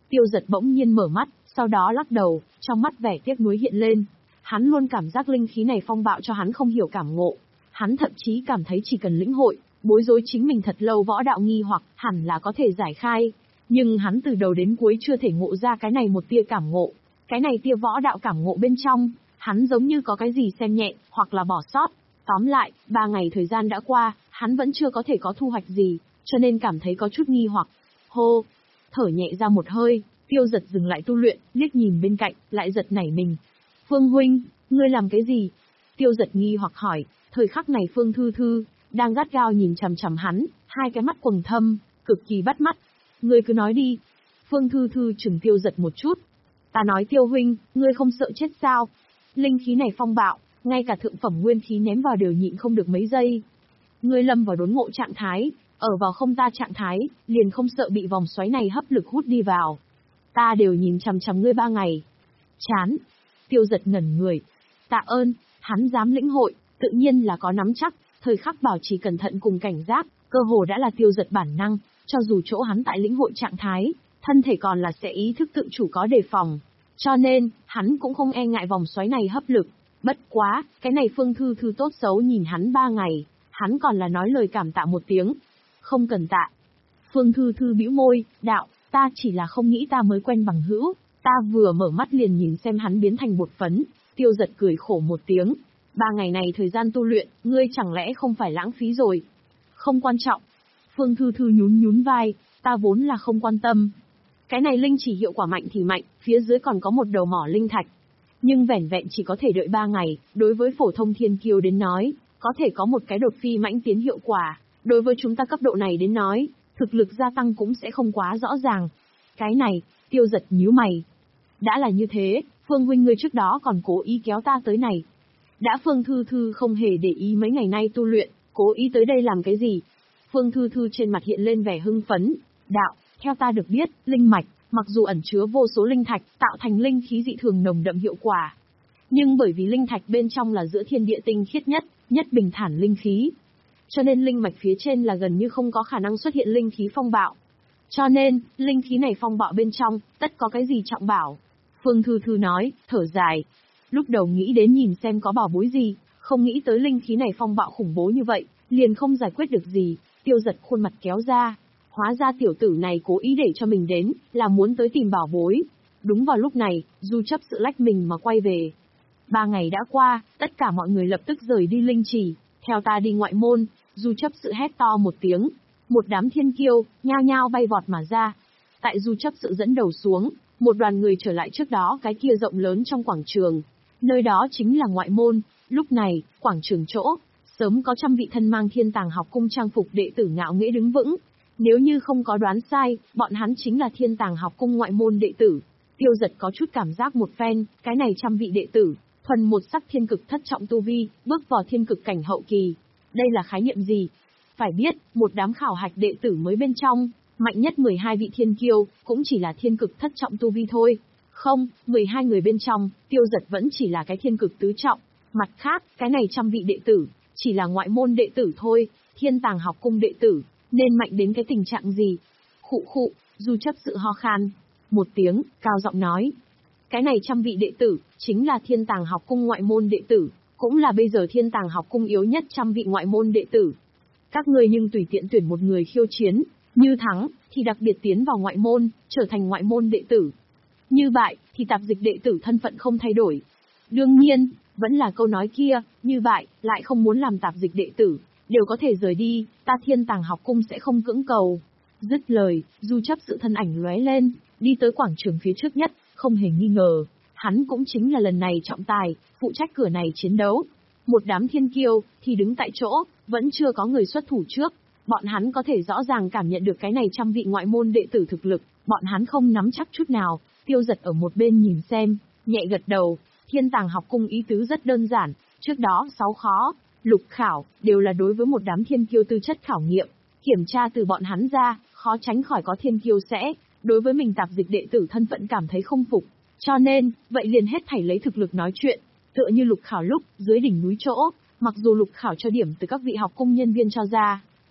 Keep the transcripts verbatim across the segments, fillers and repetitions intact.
Tiêu Dật bỗng nhiên mở mắt, sau đó lắc đầu, trong mắt vẻ tiếc nuối hiện lên. Hắn luôn cảm giác linh khí này phong bạo cho hắn không hiểu cảm ngộ. Hắn thậm chí cảm thấy chỉ cần lĩnh hội, bối rối chính mình thật lâu võ đạo nghi hoặc hẳn là có thể giải khai. Nhưng hắn từ đầu đến cuối chưa thể ngộ ra cái này một tia cảm ngộ. Cái này tia võ đạo cảm ngộ bên trong, hắn giống như có cái gì xem nhẹ, hoặc là bỏ sót. Tóm lại, ba ngày thời gian đã qua, hắn vẫn chưa có thể có thu hoạch gì, cho nên cảm thấy có chút nghi hoặc. Hô, thở nhẹ ra một hơi, Tiêu Dật dừng lại tu luyện, liếc nhìn bên cạnh, lại giật nảy mình. Phương huynh, ngươi làm cái gì? Tiêu Dật nghi hoặc hỏi, thời khắc này Phương Thư Thư, đang gắt gao nhìn chằm chằm hắn, hai cái mắt quầng thâm, cực kỳ bắt mắt. Ngươi cứ nói đi. Phương Thư Thư chừng Tiêu Dật một chút. Ta nói Tiêu huynh, ngươi không sợ chết sao? Linh khí này phong bạo, ngay cả thượng phẩm nguyên khí ném vào đều nhịn không được mấy giây. Ngươi lâm vào đốn ngộ trạng thái, ở vào không ta trạng thái, liền không sợ bị vòng xoáy này hấp lực hút đi vào. Ta đều nhìn chằm chằm ngươi ba ngày. Chán. Tiêu Dật ngẩn người. Tạ ơn, hắn dám lĩnh hội, tự nhiên là có nắm chắc, thời khắc bảo trì cẩn thận cùng cảnh giác, cơ hồ đã là Tiêu Dật bản năng, cho dù chỗ hắn tại lĩnh hội trạng thái, thân thể còn là sẽ ý thức tự chủ có đề phòng. Cho nên, hắn cũng không e ngại vòng xoáy này hấp lực. Bất quá, cái này Phương Thư Thư tốt xấu nhìn hắn ba ngày, hắn còn là nói lời cảm tạ một tiếng. Không cần tạ. Phương Thư Thư bĩu môi, đạo, ta chỉ là không nghĩ ta mới quen bằng hữu, ta vừa mở mắt liền nhìn xem hắn biến thành bột phấn. Tiêu Dật cười khổ một tiếng. Ba ngày này thời gian tu luyện, ngươi chẳng lẽ không phải lãng phí rồi? Không quan trọng. Phương Thư Thư nhún nhún vai, ta vốn là không quan tâm. Cái này linh chỉ hiệu quả mạnh thì mạnh, phía dưới còn có một đầu mỏ linh thạch. Nhưng vẻn vẹn chỉ có thể đợi ba ngày, đối với phổ thông thiên kiêu đến nói, có thể có một cái đột phi mãnh tiến hiệu quả. Đối với chúng ta cấp độ này đến nói, thực lực gia tăng cũng sẽ không quá rõ ràng. Cái này, Tiêu Dật nhíu mày. Đã là như thế, Phương huynh ngươi trước đó còn cố ý kéo ta tới này. Đã Phương Thư Thư không hề để ý mấy ngày nay tu luyện, cố ý tới đây làm cái gì? Phương Thư Thư trên mặt hiện lên vẻ hưng phấn. Đạo, theo ta được biết, linh mạch, mặc dù ẩn chứa vô số linh thạch, tạo thành linh khí dị thường nồng đậm hiệu quả. Nhưng bởi vì linh thạch bên trong là giữa thiên địa tinh khiết nhất, nhất bình thản linh khí. Cho nên linh mạch phía trên là gần như không có khả năng xuất hiện linh khí phong bạo. Cho nên, linh khí này phong bạo bên trong, tất có cái gì trọng bảo. Phương Thư Thư nói, thở dài. Lúc đầu nghĩ đến nhìn xem có bảo bối gì, không nghĩ tới linh khí này phong bạo khủng bố như vậy, liền không giải quyết được gì. Tiêu Dật khuôn mặt kéo ra. Hóa ra tiểu tử này cố ý để cho mình đến, là muốn tới tìm bảo bối. Đúng vào lúc này, Du chấp sự lách mình mà quay về. Ba ngày đã qua, tất cả mọi người lập tức rời đi linh trì, theo ta đi ngoại môn. Du chấp sự hét to một tiếng, một đám thiên kiêu, nhao nhao bay vọt mà ra. Tại Du chấp sự dẫn đầu xuống, một đoàn người trở lại trước đó cái kia rộng lớn trong quảng trường. Nơi đó chính là ngoại môn. Lúc này, quảng trường chỗ, sớm có trăm vị thân mang Thiên Tàng học cung trang phục đệ tử ngạo nghễ đứng vững. Nếu như không có đoán sai, bọn hắn chính là Thiên Tàng học cung ngoại môn đệ tử. Tiêu Dật có chút cảm giác một phen, cái này trăm vị đệ tử, thuần một sắc thiên cực thất trọng tu vi, bước vào thiên cực cảnh hậu kỳ. Đây là khái niệm gì? Phải biết, một đám khảo hạch đệ tử mới bên trong, mạnh nhất mười hai vị thiên kiêu, cũng chỉ là thiên cực thất trọng tu vi thôi. Không, mười hai người bên trong, Tiêu Dật vẫn chỉ là cái thiên cực tứ trọng. Mặt khác, cái này trăm vị đệ tử, chỉ là ngoại môn đệ tử thôi, Thiên Tàng học cung đệ tử, nên mạnh đến cái tình trạng gì? Khụ khụ, Du chấp sự ho khan. Một tiếng, cao giọng nói. Cái này trăm vị đệ tử, chính là Thiên Tàng học cung ngoại môn đệ tử, cũng là bây giờ Thiên Tàng học cung yếu nhất trăm vị ngoại môn đệ tử. Các ngươi nhưng tùy tiện tuyển một người khiêu chiến, như thắng, thì đặc biệt tiến vào ngoại môn, trở thành ngoại môn đệ tử. Như vậy, thì tạp dịch đệ tử thân phận không thay đổi. Đương nhiên, vẫn là câu nói kia, như vậy, lại không muốn làm tạp dịch đệ tử, đều có thể rời đi, ta Thiên Tàng học cung sẽ không cưỡng cầu. Dứt lời, Du chấp sự thân ảnh lóe lên, đi tới quảng trường phía trước nhất, không hề nghi ngờ. Hắn cũng chính là lần này trọng tài, phụ trách cửa này chiến đấu. Một đám thiên kiêu, thì đứng tại chỗ, vẫn chưa có người xuất thủ trước. Bọn hắn có thể rõ ràng cảm nhận được cái này trăm vị ngoại môn đệ tử thực lực, bọn hắn không nắm chắc chút nào. Tiêu Dật ở một bên nhìn xem, nhẹ gật đầu. Thiên Tàng học cung ý tứ rất đơn giản, trước đó sáu khó, lục khảo, đều là đối với một đám thiên kiêu tư chất khảo nghiệm. Kiểm tra từ bọn hắn ra, khó tránh khỏi có thiên kiêu sẽ, đối với mình tạp dịch đệ tử thân phận cảm thấy không phục. Cho nên, vậy liền hết thảy lấy thực lực nói chuyện. Tựa như lục khảo lúc, dưới đỉnh núi chỗ, mặc dù lục khảo cho điểm từ các vị học cung nhân viên cho ra,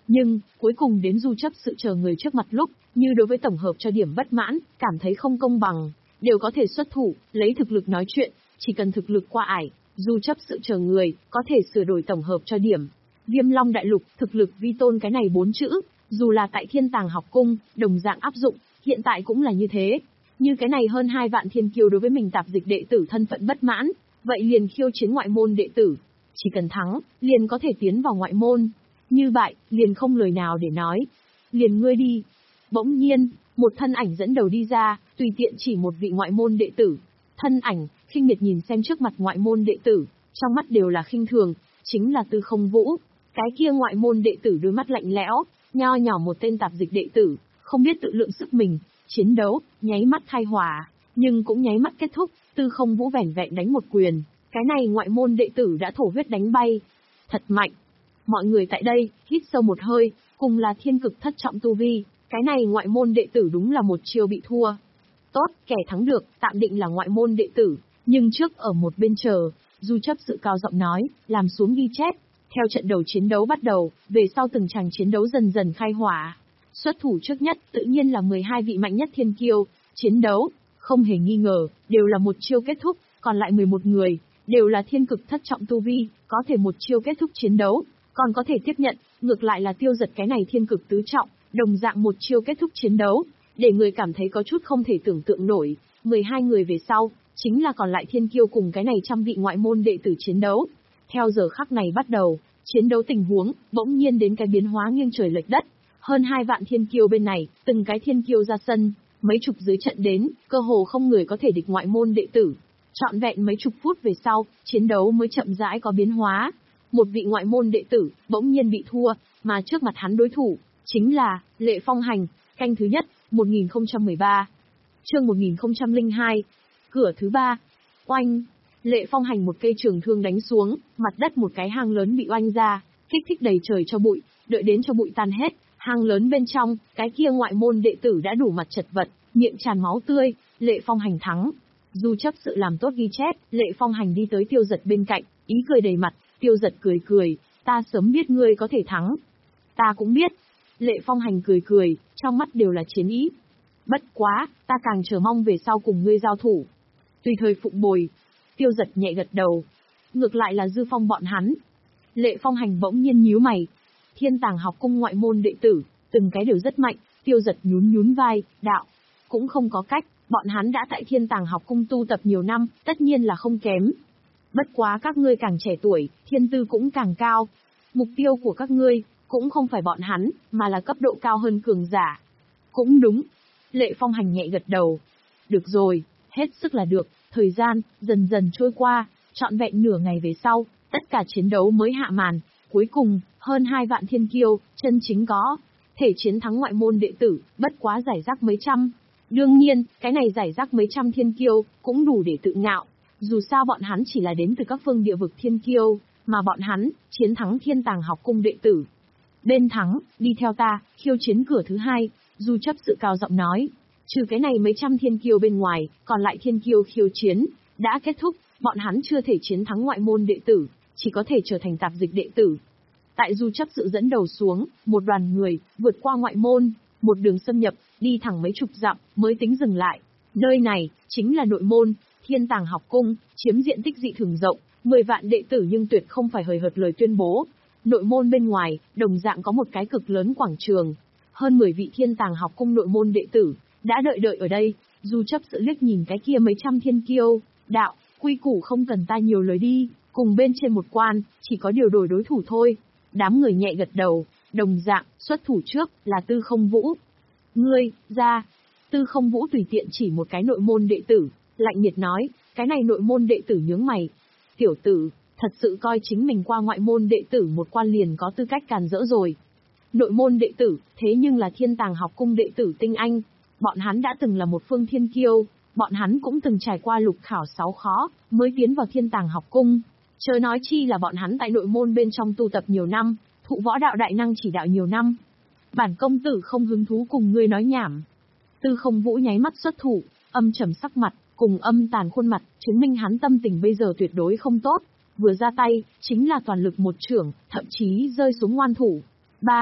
Nhưng, cuối cùng đến Du chấp sự chờ người trước mặt lúc, như đối với tổng hợp cho điểm bất mãn, cảm thấy không công bằng, đều có thể xuất thủ, lấy thực lực nói chuyện, chỉ cần thực lực qua ải, Du chấp sự chờ người, có thể sửa đổi tổng hợp cho điểm. Viêm Long Đại Lục, thực lực vi tôn cái này bốn chữ, dù là tại Thiên Tàng học cung, đồng dạng áp dụng, hiện tại cũng là như thế. Như cái này hơn hai vạn thiên kiêu đối với mình tạp dịch đệ tử thân phận bất mãn, vậy liền khiêu chiến ngoại môn đệ tử. Chỉ cần thắng, liền có thể tiến vào ngoại môn. Như vậy, liền không lời nào để nói. Liền ngươi đi. Bỗng nhiên, một thân ảnh dẫn đầu đi ra, tùy tiện chỉ một vị ngoại môn đệ tử. Thân ảnh, khinh miệt nhìn xem trước mặt ngoại môn đệ tử, trong mắt đều là khinh thường, chính là Tư Không Vũ. Cái kia ngoại môn đệ tử đôi mắt lạnh lẽo, nho nhỏ một tên tạp dịch đệ tử, không biết tự lượng sức mình, chiến đấu, nháy mắt khai hỏa, nhưng cũng nháy mắt kết thúc, Tư Không Vũ vẻn vẹn đánh một quyền, cái này ngoại môn đệ tử đã thổ huyết đánh bay. Thật mạnh. Mọi người tại đây, hít sâu một hơi, cùng là thiên cực thất trọng tu vi, cái này ngoại môn đệ tử đúng là một chiêu bị thua. Tốt, kẻ thắng được, tạm định là ngoại môn đệ tử, nhưng trước ở một bên chờ, Du chấp sự cao giọng nói, làm xuống ghi chép. Theo trận đầu chiến đấu bắt đầu, về sau từng tràng chiến đấu dần dần khai hỏa. Xuất thủ trước nhất, tự nhiên là mười hai vị mạnh nhất thiên kiêu, chiến đấu, không hề nghi ngờ, đều là một chiêu kết thúc, còn lại mười một người, đều là thiên cực thất trọng tu vi, có thể một chiêu kết thúc chiến đấu, còn có thể tiếp nhận, ngược lại là Tiêu Giật cái này thiên cực tứ trọng, đồng dạng một chiêu kết thúc chiến đấu, để người cảm thấy có chút không thể tưởng tượng nổi. mười hai người về sau, chính là còn lại thiên kiêu cùng cái này trăm vị ngoại môn đệ tử chiến đấu. Theo giờ khắc này bắt đầu, chiến đấu tình huống, bỗng nhiên đến cái biến hóa nghiêng trời lệch đất. Hơn hai vạn thiên kiêu bên này, từng cái thiên kiêu ra sân, mấy chục dưới trận đến, cơ hồ không người có thể địch ngoại môn đệ tử. Trọn vẹn mấy chục phút về sau, chiến đấu mới chậm rãi có biến hóa. Một vị ngoại môn đệ tử, bỗng nhiên bị thua, mà trước mặt hắn đối thủ, chính là, Lệ Phong Hành, canh thứ nhất, một nghìn không trăm mười ba. Chương một nghìn không trăm lẻ hai. Cửa thứ ba. Oanh. Lệ Phong Hành một cây trường thương đánh xuống, mặt đất một cái hang lớn bị oanh ra, kích thích đầy trời cho bụi, đợi đến cho bụi tan hết, hang lớn bên trong, cái kia ngoại môn đệ tử đã đủ mặt chật vật, miệng tràn máu tươi, Lệ Phong Hành thắng. Du chấp sự làm tốt ghi chép, Lệ Phong Hành đi tới Tiêu Giật bên cạnh, ý cười đầy mặt, Tiêu Giật cười cười, ta sớm biết ngươi có thể thắng. Ta cũng biết. Lệ Phong Hành cười cười, trong mắt đều là chiến ý. Bất quá, ta càng chờ mong về sau cùng ngươi giao thủ. Tùy thời phụng bồi. Tiêu Giật nhẹ gật đầu. Ngược lại là Dư Phong bọn hắn. Lệ Phong Hành bỗng nhiên nhíu mày. Thiên Tàng học cung ngoại môn đệ tử, từng cái đều rất mạnh. Tiêu Giật nhún nhún vai, đạo. Cũng không có cách, bọn hắn đã tại Thiên Tàng học cung tu tập nhiều năm, tất nhiên là không kém. Bất quá các ngươi càng trẻ tuổi, thiên tư cũng càng cao. Mục tiêu của các ngươi, cũng không phải bọn hắn, mà là cấp độ cao hơn cường giả. Cũng đúng. Lệ Phong Hành nhẹ gật đầu. Được rồi, hết sức là được. Thời gian, dần dần trôi qua, trọn vẹn nửa ngày về sau, tất cả chiến đấu mới hạ màn. Cuối cùng, hơn hai vạn thiên kiêu, chân chính có. Thể chiến thắng ngoại môn đệ tử, bất quá giải rác mấy trăm. Đương nhiên, cái này giải rác mấy trăm thiên kiêu, cũng đủ để tự ngạo. Dù sao bọn hắn chỉ là đến từ các phương địa vực thiên kiêu, mà bọn hắn, chiến thắng Thiên Tàng học cung đệ tử. Bên thắng, đi theo ta, khiêu chiến cửa thứ hai, Du chấp sự cao giọng nói. Trừ cái này mấy trăm thiên kiêu bên ngoài, còn lại thiên kiêu khiêu chiến, đã kết thúc, bọn hắn chưa thể chiến thắng ngoại môn đệ tử, chỉ có thể trở thành tạp dịch đệ tử. Tại Du chấp sự dẫn đầu xuống, một đoàn người, vượt qua ngoại môn, một đường xâm nhập, đi thẳng mấy chục dặm, mới tính dừng lại. Nơi này, chính là nội môn, Thiên Tàng học cung, chiếm diện tích dị thường rộng, mười vạn đệ tử nhưng tuyệt không phải hời hợt lời tuyên bố. Nội môn bên ngoài, đồng dạng có một cái cực lớn quảng trường. Hơn mười vị Thiên Tàng học cung nội môn đệ tử, đã đợi đợi ở đây. Du chấp sự liếc nhìn cái kia mấy trăm thiên kiêu, đạo, quy củ không cần ta nhiều lời đi, cùng bên trên một quan, chỉ có điều đổi đối thủ thôi. Đám người nhẹ gật đầu, đồng dạng, xuất thủ trước, là Tư Không Vũ. Ngươi, ra. Tư Không Vũ tùy tiện chỉ một cái nội môn đệ tử, lạnh nhiệt nói, cái này nội môn đệ tử nhướng mày. Tiểu tử, thật sự coi chính mình qua ngoại môn đệ tử một quan liền có tư cách càn rỡ rồi. Nội môn đệ tử, thế nhưng là Thiên Tàng học cung đệ tử tinh anh. Bọn hắn đã từng là một phương thiên kiêu, bọn hắn cũng từng trải qua lục khảo sáu khó, mới tiến vào Thiên Tàng học cung. Chớ nói chi là bọn hắn tại nội môn bên trong tu tập nhiều năm, thụ võ đạo đại năng chỉ đạo nhiều năm. Bản công tử không hứng thú cùng ngươi nói nhảm. Tư Không Vũ nháy mắt xuất thủ, âm trầm sắc mặt, cùng âm tàn khuôn mặt, chứng minh hắn tâm tình bây giờ tuyệt đối không tốt. Vừa ra tay, chính là toàn lực một chưởng, thậm chí rơi xuống ngoan thủ. Ba,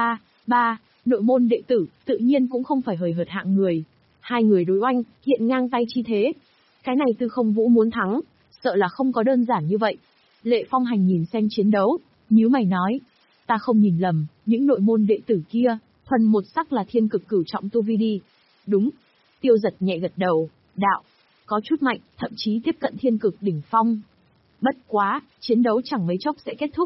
Ba, nội môn đệ tử, tự nhiên cũng không phải hời hợt hạng người. Hai người đối oanh, hiện ngang tay chi thế. Cái này Tư Không Vũ muốn thắng, sợ là không có đơn giản như vậy. Lệ Phong Hành nhìn xem chiến đấu, nhíu mày nói. Ta không nhìn lầm, những nội môn đệ tử kia, thuần một sắc là thiên cực cửu trọng tu vi đi. Đúng. Tiêu Giật nhẹ gật đầu, đạo. Có chút mạnh, thậm chí tiếp cận thiên cực đỉnh phong. Bất quá, chiến đấu chẳng mấy chốc sẽ kết thúc.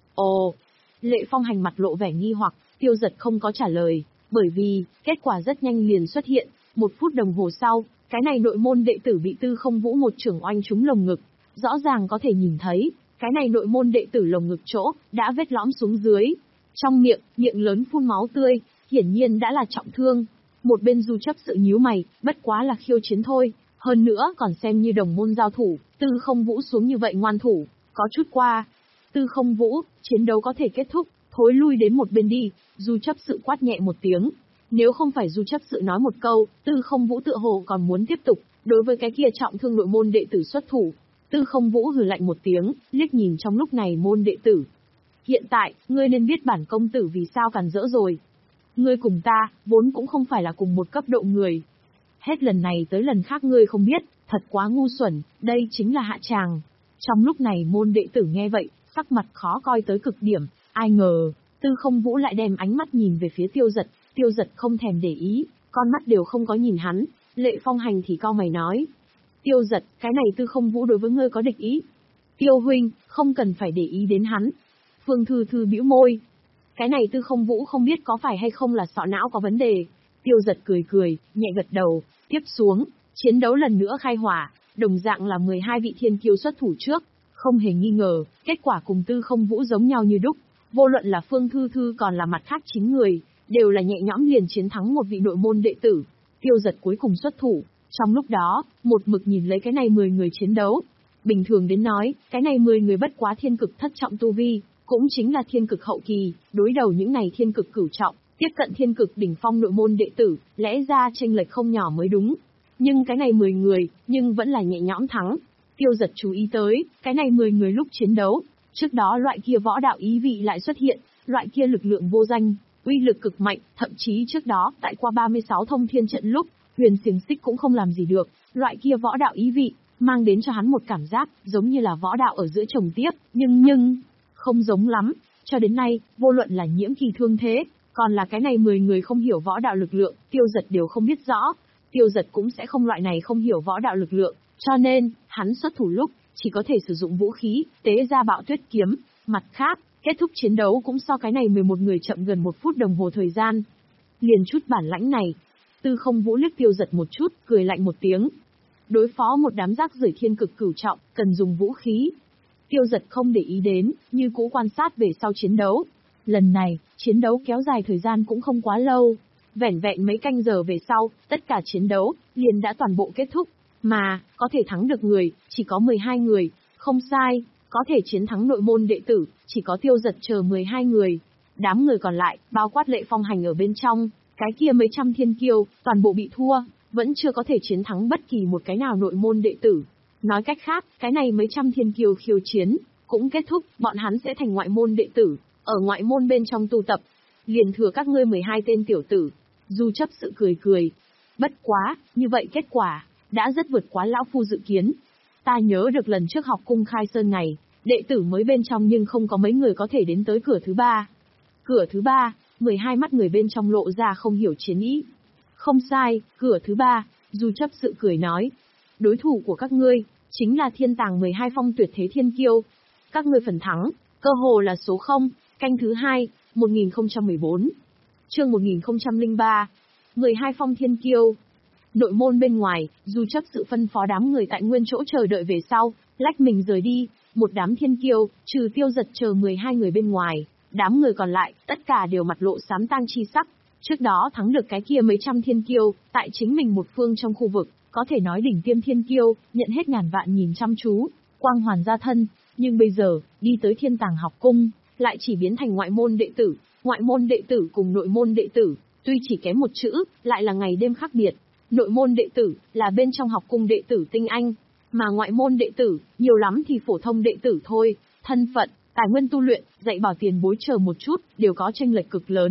Ồ. Lệ Phong Hành mặt lộ vẻ nghi hoặc, Tiêu Giật không có trả lời, bởi vì, kết quả rất nhanh liền xuất hiện. Một phút đồng hồ sau, cái này nội môn đệ tử bị Tư Không Vũ một chưởng oanh trúng lồng ngực. Rõ ràng có thể nhìn thấy, cái này nội môn đệ tử lồng ngực chỗ, đã vết lõm xuống dưới. Trong miệng, miệng lớn phun máu tươi, hiển nhiên đã là trọng thương. Một bên Du Chấp Sự nhíu mày, bất quá là khiêu chiến thôi, hơn nữa còn xem như đồng môn giao thủ, Tư Không Vũ xuống như vậy ngoan thủ, có chút qua. Tư Không Vũ, chiến đấu có thể kết thúc, thối lui đến một bên đi, Du Chấp Sự quát nhẹ một tiếng. Nếu không phải Du Chấp Sự nói một câu, Tư Không Vũ tựa hồ còn muốn tiếp tục, đối với cái kia trọng thương nội môn đệ tử xuất thủ. Tư Không Vũ hừ lạnh một tiếng, liếc nhìn trong lúc này môn đệ tử. Hiện tại, ngươi nên biết bản công tử vì sao càn rỡ rồi. Ngươi cùng ta, vốn cũng không phải là cùng một cấp độ người. Hết lần này tới lần khác ngươi không biết, thật quá ngu xuẩn, đây chính là hạ tràng. Trong lúc này môn đệ tử nghe vậy, sắc mặt khó coi tới cực điểm, ai ngờ, Tư Không Vũ lại đem ánh mắt nhìn về phía Tiêu Giật, Tiêu Giật không thèm để ý, con mắt đều không có nhìn hắn, Lệ Phong Hành thì cau mày nói. Tiêu Giật, cái này Tư Không Vũ đối với ngươi có địch ý. Tiêu huynh, không cần phải để ý đến hắn. Phương Thư Thư bĩu môi. Cái này Tư Không Vũ không biết có phải hay không là sọ não có vấn đề. Tiêu Giật cười cười, nhẹ gật đầu, tiếp xuống, chiến đấu lần nữa khai hỏa, đồng dạng là mười hai vị thiên kiêu xuất thủ trước, không hề nghi ngờ, kết quả cùng Tư Không Vũ giống nhau như đúc, vô luận là Phương Thư Thư còn là mặt khác chín người, đều là nhẹ nhõm liền chiến thắng một vị nội môn đệ tử. Tiêu Giật cuối cùng xuất thủ, trong lúc đó, một mực nhìn lấy cái này mười người chiến đấu. Bình thường đến nói, cái này mười người bất quá thiên cực thất trọng tu vi, cũng chính là thiên cực hậu kỳ, đối đầu những này thiên cực cửu trọng, tiếp cận thiên cực đỉnh phong nội môn đệ tử, lẽ ra chênh lệch không nhỏ mới đúng. Nhưng cái này mười người, nhưng vẫn là nhẹ nhõm thắng. Tiêu Giật chú ý tới, cái này mười người lúc chiến đấu, trước đó loại kia võ đạo ý vị lại xuất hiện, loại kia lực lượng vô danh, uy lực cực mạnh, thậm chí trước đó, tại qua ba mươi sáu thông thiên trận lúc, Huyền Xiềng Xích cũng không làm gì được, loại kia võ đạo ý vị, mang đến cho hắn một cảm giác, giống như là võ đạo ở giữa chồng tiếp, nhưng nhưng, không giống lắm, cho đến nay, vô luận là Nhiễm Kỳ thương thế, còn là cái này mười người không hiểu võ đạo lực lượng, Tiêu Giật đều không biết rõ, Tiêu Giật cũng sẽ không loại này không hiểu võ đạo lực lượng, cho nên, hắn xuất thủ lúc, chỉ có thể sử dụng vũ khí, tế ra Bạo Tuyết kiếm, mặt khác, kết thúc chiến đấu cũng so cái này mười một người chậm gần một phút đồng hồ thời gian. Liền chút bản lãnh này, Tư Không Vũ liếc Tiêu Giật một chút, cười lạnh một tiếng. Đối phó một đám rác rưởi thiên cực cửu trọng, cần dùng vũ khí. Tiêu Giật không để ý đến, như cũ quan sát về sau chiến đấu. Lần này, chiến đấu kéo dài thời gian cũng không quá lâu. Vẻn vẹn mấy canh giờ về sau, tất cả chiến đấu, liền đã toàn bộ kết thúc. Mà, có thể thắng được người, chỉ có mười hai người, không sai, có thể chiến thắng nội môn đệ tử, chỉ có Tiêu Giật chờ mười hai người. Đám người còn lại, bao quát Lệ Phong Hành ở bên trong, cái kia mấy trăm thiên kiêu, toàn bộ bị thua, vẫn chưa có thể chiến thắng bất kỳ một cái nào nội môn đệ tử. Nói cách khác, cái này mấy trăm thiên kiêu khiêu chiến, cũng kết thúc, bọn hắn sẽ thành ngoại môn đệ tử, ở ngoại môn bên trong tu tập. Liền thừa các ngươi mười hai tên tiểu tử. Du Chấp Sự cười cười. Bất quá, như vậy kết quả, đã rất vượt quá lão phu dự kiến. Ta nhớ được lần trước học cung khai sơn ngày, đệ tử mới bên trong nhưng không có mấy người có thể đến tới cửa thứ ba. Cửa thứ ba, mười hai mắt người bên trong lộ ra không hiểu chiến ý. Không sai, cửa thứ ba, Du Chấp Sự cười nói. Đối thủ của các ngươi, chính là thiên tàng mười hai phong tuyệt thế thiên kiêu. Các ngươi phần thắng, cơ hồ là số không, canh thứ hai, một nghìn không trăm mười bốn. Chương một nghìn không trăm lẻ ba. mười hai phong thiên kiêu. Nội môn bên ngoài, Du Chấp Sự phân phó đám người tại nguyên chỗ chờ đợi về sau, lách mình rời đi, một đám thiên kiêu, trừ Tiêu Giật chờ mười hai người bên ngoài, đám người còn lại, tất cả đều mặt lộ xám tang chi sắc. Trước đó thắng được cái kia mấy trăm thiên kiêu, tại chính mình một phương trong khu vực, có thể nói đỉnh tiêm thiên kiêu, nhận hết ngàn vạn nhìn chăm chú, quang hoàn gia thân, nhưng bây giờ, đi tới thiên tàng học cung, lại chỉ biến thành ngoại môn đệ tử, ngoại môn đệ tử cùng nội môn đệ tử, tuy chỉ kém một chữ, lại là ngày đêm khác biệt. Nội môn đệ tử, là bên trong học cung đệ tử tinh anh, mà ngoại môn đệ tử, nhiều lắm thì phổ thông đệ tử thôi, thân phận, tài nguyên tu luyện, dạy bảo tiền bối chờ một chút, đều có chênh lệch cực lớn.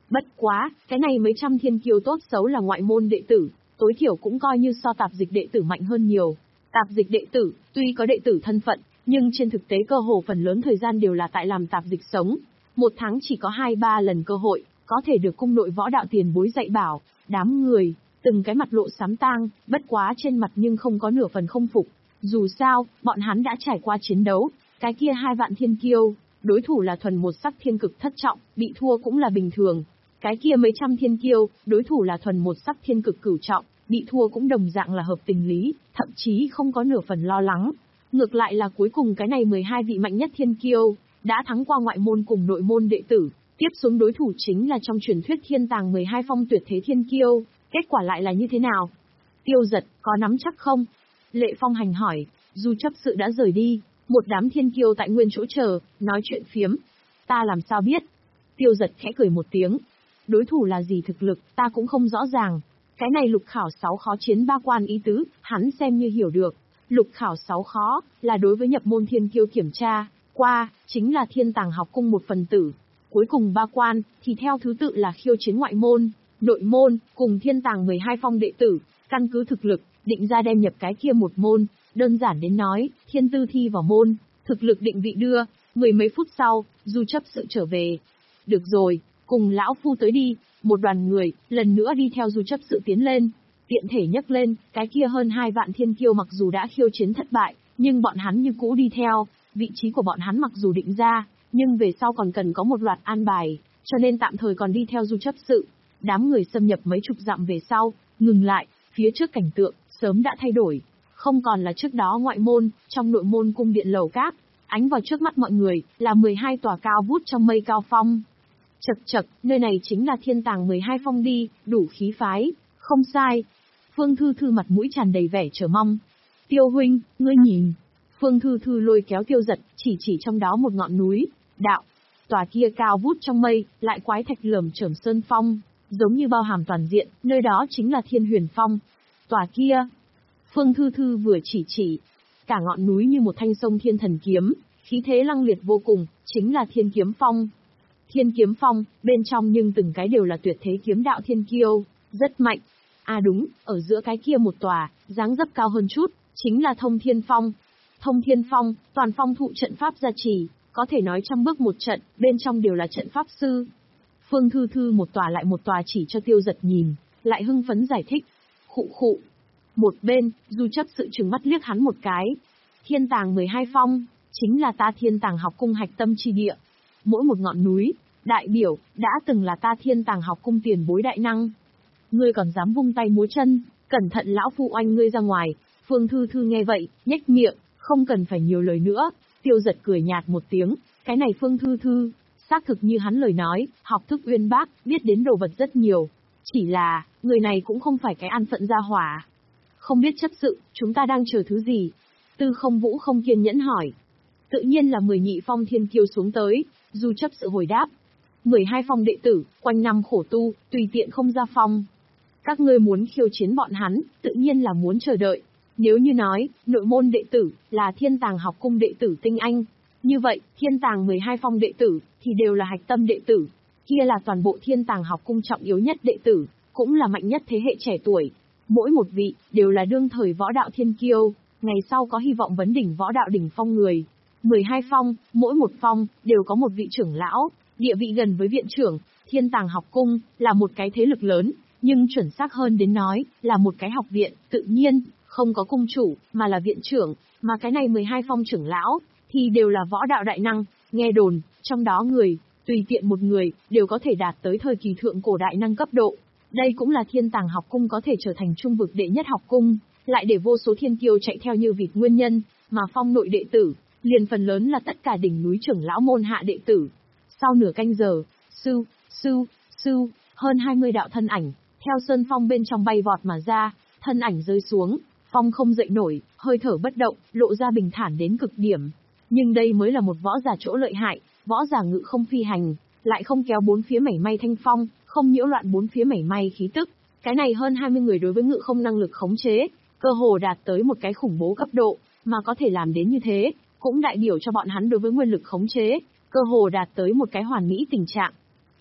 Bất quá, cái này mấy trăm thiên kiêu tốt xấu là ngoại môn đệ tử, tối thiểu cũng coi như so tạp dịch đệ tử mạnh hơn nhiều. Tạp dịch đệ tử, tuy có đệ tử thân phận, nhưng trên thực tế cơ hồ phần lớn thời gian đều là tại làm tạp dịch sống. Một tháng chỉ có hai ba lần cơ hội, có thể được cung nội võ đạo tiền bối dạy bảo. Đám người, từng cái mặt lộ sám tang, bất quá trên mặt nhưng không có nửa phần không phục. Dù sao, bọn hắn đã trải qua chiến đấu, cái kia hai vạn thiên kiêu, đối thủ là thuần một sắc thiên cực thất trọng, bị thua cũng là bình thường. Cái kia mấy trăm thiên kiêu, đối thủ là thuần một sắc thiên cực cửu trọng, bị thua cũng đồng dạng là hợp tình lý, thậm chí không có nửa phần lo lắng. Ngược lại là cuối cùng cái này mười hai vị mạnh nhất thiên kiêu, đã thắng qua ngoại môn cùng nội môn đệ tử, tiếp xuống đối thủ chính là trong truyền thuyết thiên tàng mười hai phong tuyệt thế thiên kiêu, kết quả lại là như thế nào? Tiêu Giật, có nắm chắc không? Lệ Phong Hành hỏi, dù chấp sự đã rời đi, một đám thiên kiêu tại nguyên chỗ chờ, nói chuyện phiếm. Ta làm sao biết? Tiêu Giật khẽ cười một tiếng. Đối thủ là gì thực lực, ta cũng không rõ ràng. Cái này lục khảo sáu khó chiến ba quan ý tứ, hắn xem như hiểu được. Lục khảo sáu khó, là đối với nhập môn thiên kiêu kiểm tra, qua, chính là thiên tàng học cung một phần tử. Cuối cùng ba quan, thì theo thứ tự là khiêu chiến ngoại môn, nội môn, cùng thiên tàng mười hai phong đệ tử, căn cứ thực lực, định ra đem nhập cái kia một môn, đơn giản đến nói, thiên tư thi vào môn, thực lực định vị đưa, mười mấy phút sau, du chấp sự trở về. Được rồi, cùng lão phu tới đi, một đoàn người, lần nữa đi theo du chấp sự tiến lên. Tiện thể nhấc lên, cái kia hơn hai vạn thiên kiêu mặc dù đã khiêu chiến thất bại, nhưng bọn hắn như cũ đi theo, vị trí của bọn hắn mặc dù định ra, nhưng về sau còn cần có một loạt an bài, cho nên tạm thời còn đi theo du chấp sự. Đám người xâm nhập mấy chục dặm về sau, ngừng lại, phía trước cảnh tượng, sớm đã thay đổi. Không còn là trước đó ngoại môn, trong nội môn cung điện lầu cát, ánh vào trước mắt mọi người, là mười hai tòa cao vút trong mây cao phong. Chậc chậc, nơi này chính là thiên tàng mười hai phong đi, đủ khí phái, không sai. Phương Thư Thư mặt mũi tràn đầy vẻ chờ mong. Tiêu huynh, ngươi nhìn. Phương Thư Thư lôi kéo Tiêu Giật, chỉ chỉ trong đó một ngọn núi, đạo. Tòa kia cao vút trong mây, lại quái thạch lởm chởm sơn phong, giống như bao hàm toàn diện, nơi đó chính là Thiên Huyền Phong. Tòa kia. Phương Thư Thư vừa chỉ chỉ, cả ngọn núi như một thanh sông thiên thần kiếm, khí thế lăng liệt vô cùng, chính là Thiên Kiếm Phong. Thiên Kiếm Phong, bên trong nhưng từng cái đều là tuyệt thế kiếm đạo thiên kiêu, rất mạnh. À đúng, ở giữa cái kia một tòa, dáng dấp cao hơn chút, chính là Thông Thiên Phong. Thông Thiên Phong, toàn phong thụ trận pháp gia trì, có thể nói trăm bước một trận, bên trong đều là trận pháp sư. Phương Thư Thư một tòa lại một tòa chỉ cho Tiêu Giật nhìn, lại hưng phấn giải thích. Khụ khụ. Một bên, du chấp sự trừng mắt liếc hắn một cái. Thiên tàng mười hai phong, chính là ta thiên tàng học cung hạch tâm chi địa. Mỗi một ngọn núi, đại biểu, đã từng là ta thiên tàng học cung tiền bối đại năng. Ngươi còn dám vung tay múa chân, cẩn thận lão phu oanh ngươi ra ngoài. Phương Thư Thư nghe vậy, nhếch miệng, không cần phải nhiều lời nữa. Tiêu Giật cười nhạt một tiếng, cái này Phương Thư Thư, xác thực như hắn lời nói, học thức uyên bác, biết đến đồ vật rất nhiều. Chỉ là, người này cũng không phải cái an phận gia hỏa. Không biết chấp sự, chúng ta đang chờ thứ gì? Tư Không Vũ không kiên nhẫn hỏi. Tự nhiên là mười nhị phong thiên kiêu xuống tới, du chấp sự hồi đáp. mười hai phong đệ tử, quanh năm khổ tu, tùy tiện không ra phong. Các ngươi muốn khiêu chiến bọn hắn, tự nhiên là muốn chờ đợi. Nếu như nói, nội môn đệ tử, là thiên tàng học cung đệ tử tinh anh. Như vậy, thiên tàng mười hai phong đệ tử, thì đều là hạch tâm đệ tử. Kia là toàn bộ thiên tàng học cung trọng yếu nhất đệ tử, cũng là mạnh nhất thế hệ trẻ tuổi. Mỗi một vị, đều là đương thời võ đạo thiên kiêu, ngày sau có hy vọng vấn đỉnh võ đạo đỉnh phong người. mười hai phong, mỗi một phong, đều có một vị trưởng lão, địa vị gần với viện trưởng. Thiên tàng học cung, là một cái thế lực lớn, nhưng chuẩn xác hơn đến nói, là một cái học viện, tự nhiên, không có cung chủ, mà là viện trưởng, mà cái này mười hai phong trưởng lão, thì đều là võ đạo đại năng, nghe đồn, trong đó người, tùy tiện một người, đều có thể đạt tới thời kỳ thượng cổ đại năng cấp độ. Đây cũng là thiên tàng học cung có thể trở thành trung vực đệ nhất học cung, lại để vô số thiên kiêu chạy theo như vịt nguyên nhân, mà phong nội đệ tử, liền phần lớn là tất cả đỉnh núi trưởng lão môn hạ đệ tử. Sau nửa canh giờ, sư, sư, sư, hơn hai mươi đạo thân ảnh, theo sơn phong bên trong bay vọt mà ra, thân ảnh rơi xuống, phong không dậy nổi, hơi thở bất động, lộ ra bình thản đến cực điểm. Nhưng đây mới là một võ giả chỗ lợi hại, võ giả ngự không phi hành, lại không kéo bốn phía mảy may thanh phong, không nhiễu loạn bốn phía mảy may khí tức. Cái này hơn hai mươi người đối với ngự không năng lực khống chế, cơ hồ đạt tới một cái khủng bố cấp độ, mà có thể làm đến như thế, cũng đại biểu cho bọn hắn đối với nguyên lực khống chế, cơ hồ đạt tới một cái hoàn mỹ tình trạng.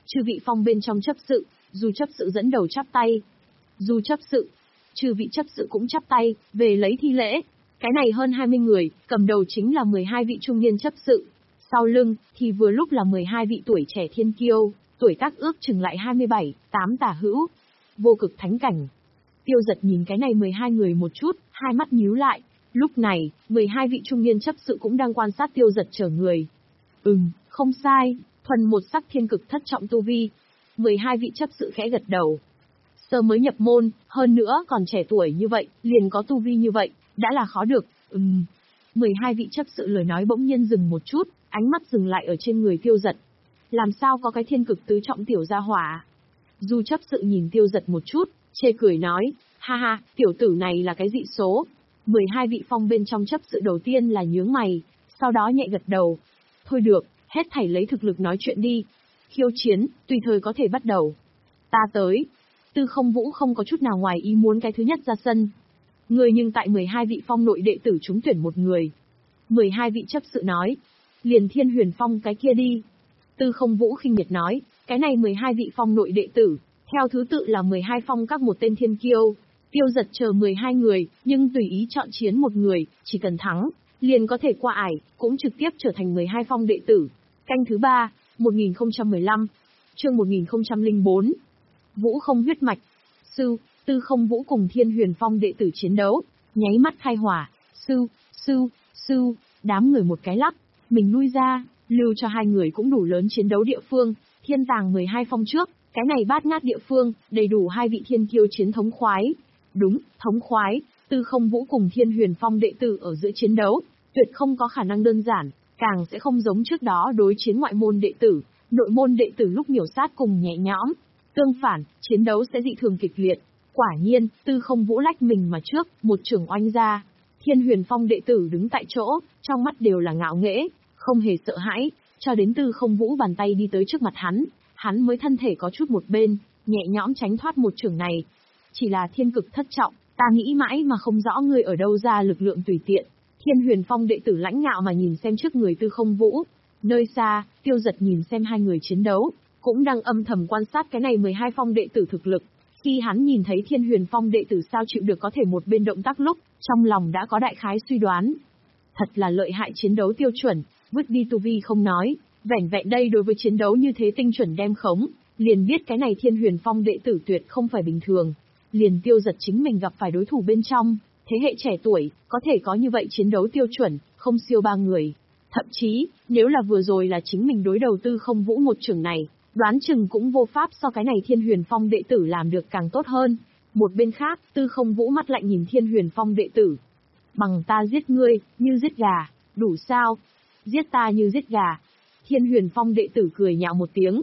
Chư vị phong bên trong chấp sự, dù chấp sự dẫn đầu chắp tay. Dù chấp sự, chư vị chấp sự cũng chắp tay, về lấy thi lễ. Cái này hơn hai mươi người, cầm đầu chính là mười hai vị trung niên chấp sự. Sau lưng, thì vừa lúc là mười hai vị tuổi trẻ thiên kiêu, tuổi tác ước chừng lại hai mươi bảy, tám tả hữu. Vô cực thánh cảnh. Tiêu Giật nhìn cái này mười hai người một chút, hai mắt nhíu lại. Lúc này, mười hai vị trung niên chấp sự cũng đang quan sát Tiêu Giật chở người. Ừm, không sai, thuần một sắc thiên cực thất trọng tu vi. mười hai vị chấp sự khẽ gật đầu. Sơ mới nhập môn, hơn nữa còn trẻ tuổi như vậy, liền có tu vi như vậy, đã là khó được. Ừm. mười hai vị chấp sự lời nói bỗng nhiên dừng một chút, ánh mắt dừng lại ở trên người Tiêu Giật. Làm sao có cái thiên cực tứ trọng tiểu gia hỏa? Dù chấp sự nhìn Tiêu Giật một chút, chê cười nói, ha ha, tiểu tử này là cái dị số. mười hai vị phong bên trong chấp sự đầu tiên là nhướng mày, sau đó nhẹ gật đầu. Thôi được, hết thảy lấy thực lực nói chuyện đi. Khiêu chiến, tùy thời có thể bắt đầu. Ta tới. Tư Không Vũ không có chút nào ngoài ý muốn cái thứ nhất ra sân. Người nhưng tại mười hai vị phong nội đệ tử trúng tuyển một người. mười hai vị chấp sự nói. Liền Thiên Huyền Phong cái kia đi. Tư Không Vũ khinh miệt nói, cái này mười hai vị phong nội đệ tử, theo thứ tự là mười hai phong các một tên thiên kiêu. Tiêu Giật chờ mười hai người, nhưng tùy ý chọn chiến một người, chỉ cần thắng, liền có thể qua ải, cũng trực tiếp trở thành mười hai phong đệ tử. Canh thứ ba, một nghìn không trăm mười lăm, chương một nghìn không trăm lẻ bốn. Vũ không huyết mạch. Sư, Tư Không Vũ cùng Thiên Huyền Phong đệ tử chiến đấu, nháy mắt khai hỏa. Sư, sư, sư, đám người một cái lắc, mình lui ra, lưu cho hai người cũng đủ lớn chiến đấu địa phương. Thiên tàng mười hai phong trước, cái này bát ngát địa phương, đầy đủ hai vị thiên kiêu chiến thống khoái. Đúng, thống khoái, Tư Không Vũ cùng Thiên Huyền Phong đệ tử ở giữa chiến đấu, tuyệt không có khả năng đơn giản, càng sẽ không giống trước đó đối chiến ngoại môn đệ tử, nội môn đệ tử lúc miểu sát cùng nhẹ nhõm. Tương phản, chiến đấu sẽ dị thường kịch liệt. Quả nhiên, Tư Không Vũ lách mình mà trước, một trường oanh ra. Thiên Huyền Phong đệ tử đứng tại chỗ, trong mắt đều là ngạo nghễ, không hề sợ hãi, cho đến Tư Không Vũ bàn tay đi tới trước mặt hắn, hắn mới thân thể có chút một bên, nhẹ nhõm tránh thoát một trường này. Chỉ là thiên cực thất trọng, ta nghĩ mãi mà không rõ ngươi ở đâu ra lực lượng tùy tiện. Thiên Huyền Phong đệ tử lãnh ngạo mà nhìn xem trước người Tư Không Vũ. Nơi xa, Tiêu Giật nhìn xem hai người chiến đấu, cũng đang âm thầm quan sát cái này mười hai phong đệ tử thực lực. Khi hắn nhìn thấy Thiên Huyền Phong đệ tử sao chịu được có thể một bên động tác lúc, trong lòng đã có đại khái suy đoán. Thật là lợi hại chiến đấu tiêu chuẩn, vứt đi tu vi không nói, vẻn vẹn đây đối với chiến đấu như thế tinh chuẩn đem khống, liền biết cái này Thiên Huyền Phong đệ tử tuyệt không phải bình thường. Liền Tiêu Giật chính mình gặp phải đối thủ bên trong, thế hệ trẻ tuổi, có thể có như vậy chiến đấu tiêu chuẩn, không siêu ba người. Thậm chí, nếu là vừa rồi là chính mình đối đầu Tư Không Vũ một trường này, đoán chừng cũng vô pháp so cái này Thiên Huyền Phong đệ tử làm được càng tốt hơn. Một bên khác, Tư Không Vũ mắt lạnh nhìn Thiên Huyền Phong đệ tử. Bằng ta giết ngươi, như giết gà, đủ sao? Giết ta như giết gà. Thiên Huyền Phong đệ tử cười nhạo một tiếng.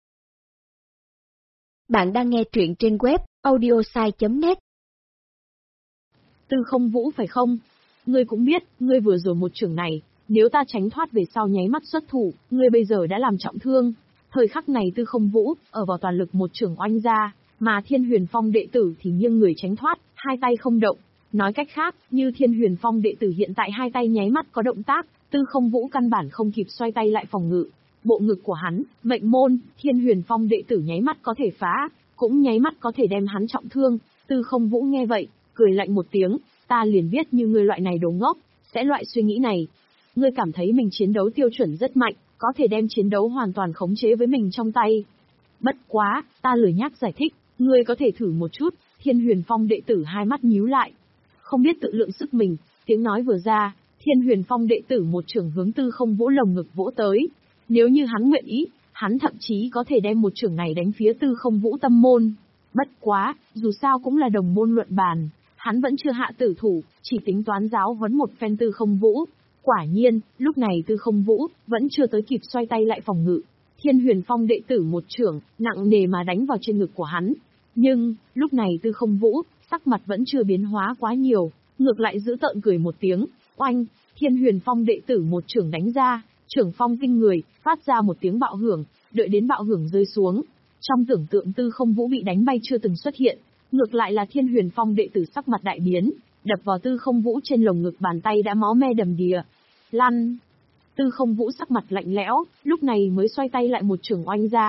Bạn đang nghe truyện trên web audiosai chấm net. Tư Không Vũ phải không? Ngươi cũng biết, ngươi vừa rồi một trường này, nếu ta tránh thoát về sau nháy mắt xuất thủ, ngươi bây giờ đã làm trọng thương. Thời khắc này Tư Không Vũ, ở vào toàn lực một trường oanh ra, mà Thiên Huyền Phong đệ tử thì nghiêng người tránh thoát, hai tay không động. Nói cách khác, như Thiên Huyền Phong đệ tử hiện tại hai tay nháy mắt có động tác, Tư Không Vũ căn bản không kịp xoay tay lại phòng ngự. Bộ ngực của hắn, mệnh môn, Thiên Huyền Phong đệ tử nháy mắt có thể phá, cũng nháy mắt có thể đem hắn trọng thương. Tư Không Vũ nghe vậy, cười lạnh một tiếng, ta liền biết như ngươi loại này đồ ngốc, sẽ loại suy nghĩ này. Ngươi cảm thấy mình chiến đấu tiêu chuẩn rất mạnh, có thể đem chiến đấu hoàn toàn khống chế với mình trong tay. Bất quá, ta lười nhác giải thích, ngươi có thể thử một chút. Thiên Huyền Phong đệ tử hai mắt nhíu lại, không biết tự lượng sức mình, tiếng nói vừa ra, Thiên Huyền Phong đệ tử một trường hướng Tư Không Vũ lồng ngực vỗ tới. Nếu như hắn nguyện ý, hắn thậm chí có thể đem một trường này đánh phía Tư Không Vũ tâm môn. Bất quá, dù sao cũng là đồng môn luận bàn, hắn vẫn chưa hạ tử thủ, chỉ tính toán giáo huấn một phen Tư Không Vũ. Quả nhiên, lúc này Tư Không Vũ vẫn chưa tới kịp xoay tay lại phòng ngự. Thiên Huyền Phong đệ tử một chưởng, nặng nề mà đánh vào trên ngực của hắn. Nhưng, lúc này Tư Không Vũ, sắc mặt vẫn chưa biến hóa quá nhiều, ngược lại giữ tợn cười một tiếng, oanh, Thiên Huyền Phong đệ tử một chưởng đánh ra, chưởng phong kinh người, phát ra một tiếng bạo hưởng, đợi đến bạo hưởng rơi xuống. Trong tưởng tượng Tư Không Vũ bị đánh bay chưa từng xuất hiện, ngược lại là Thiên Huyền Phong đệ tử sắc mặt đại biến, đập vào Tư Không Vũ trên lồng ngực bàn tay đã máu me đầm đìa. Lăn! Tư Không Vũ sắc mặt lạnh lẽo, lúc này mới xoay tay lại một chưởng oanh ra.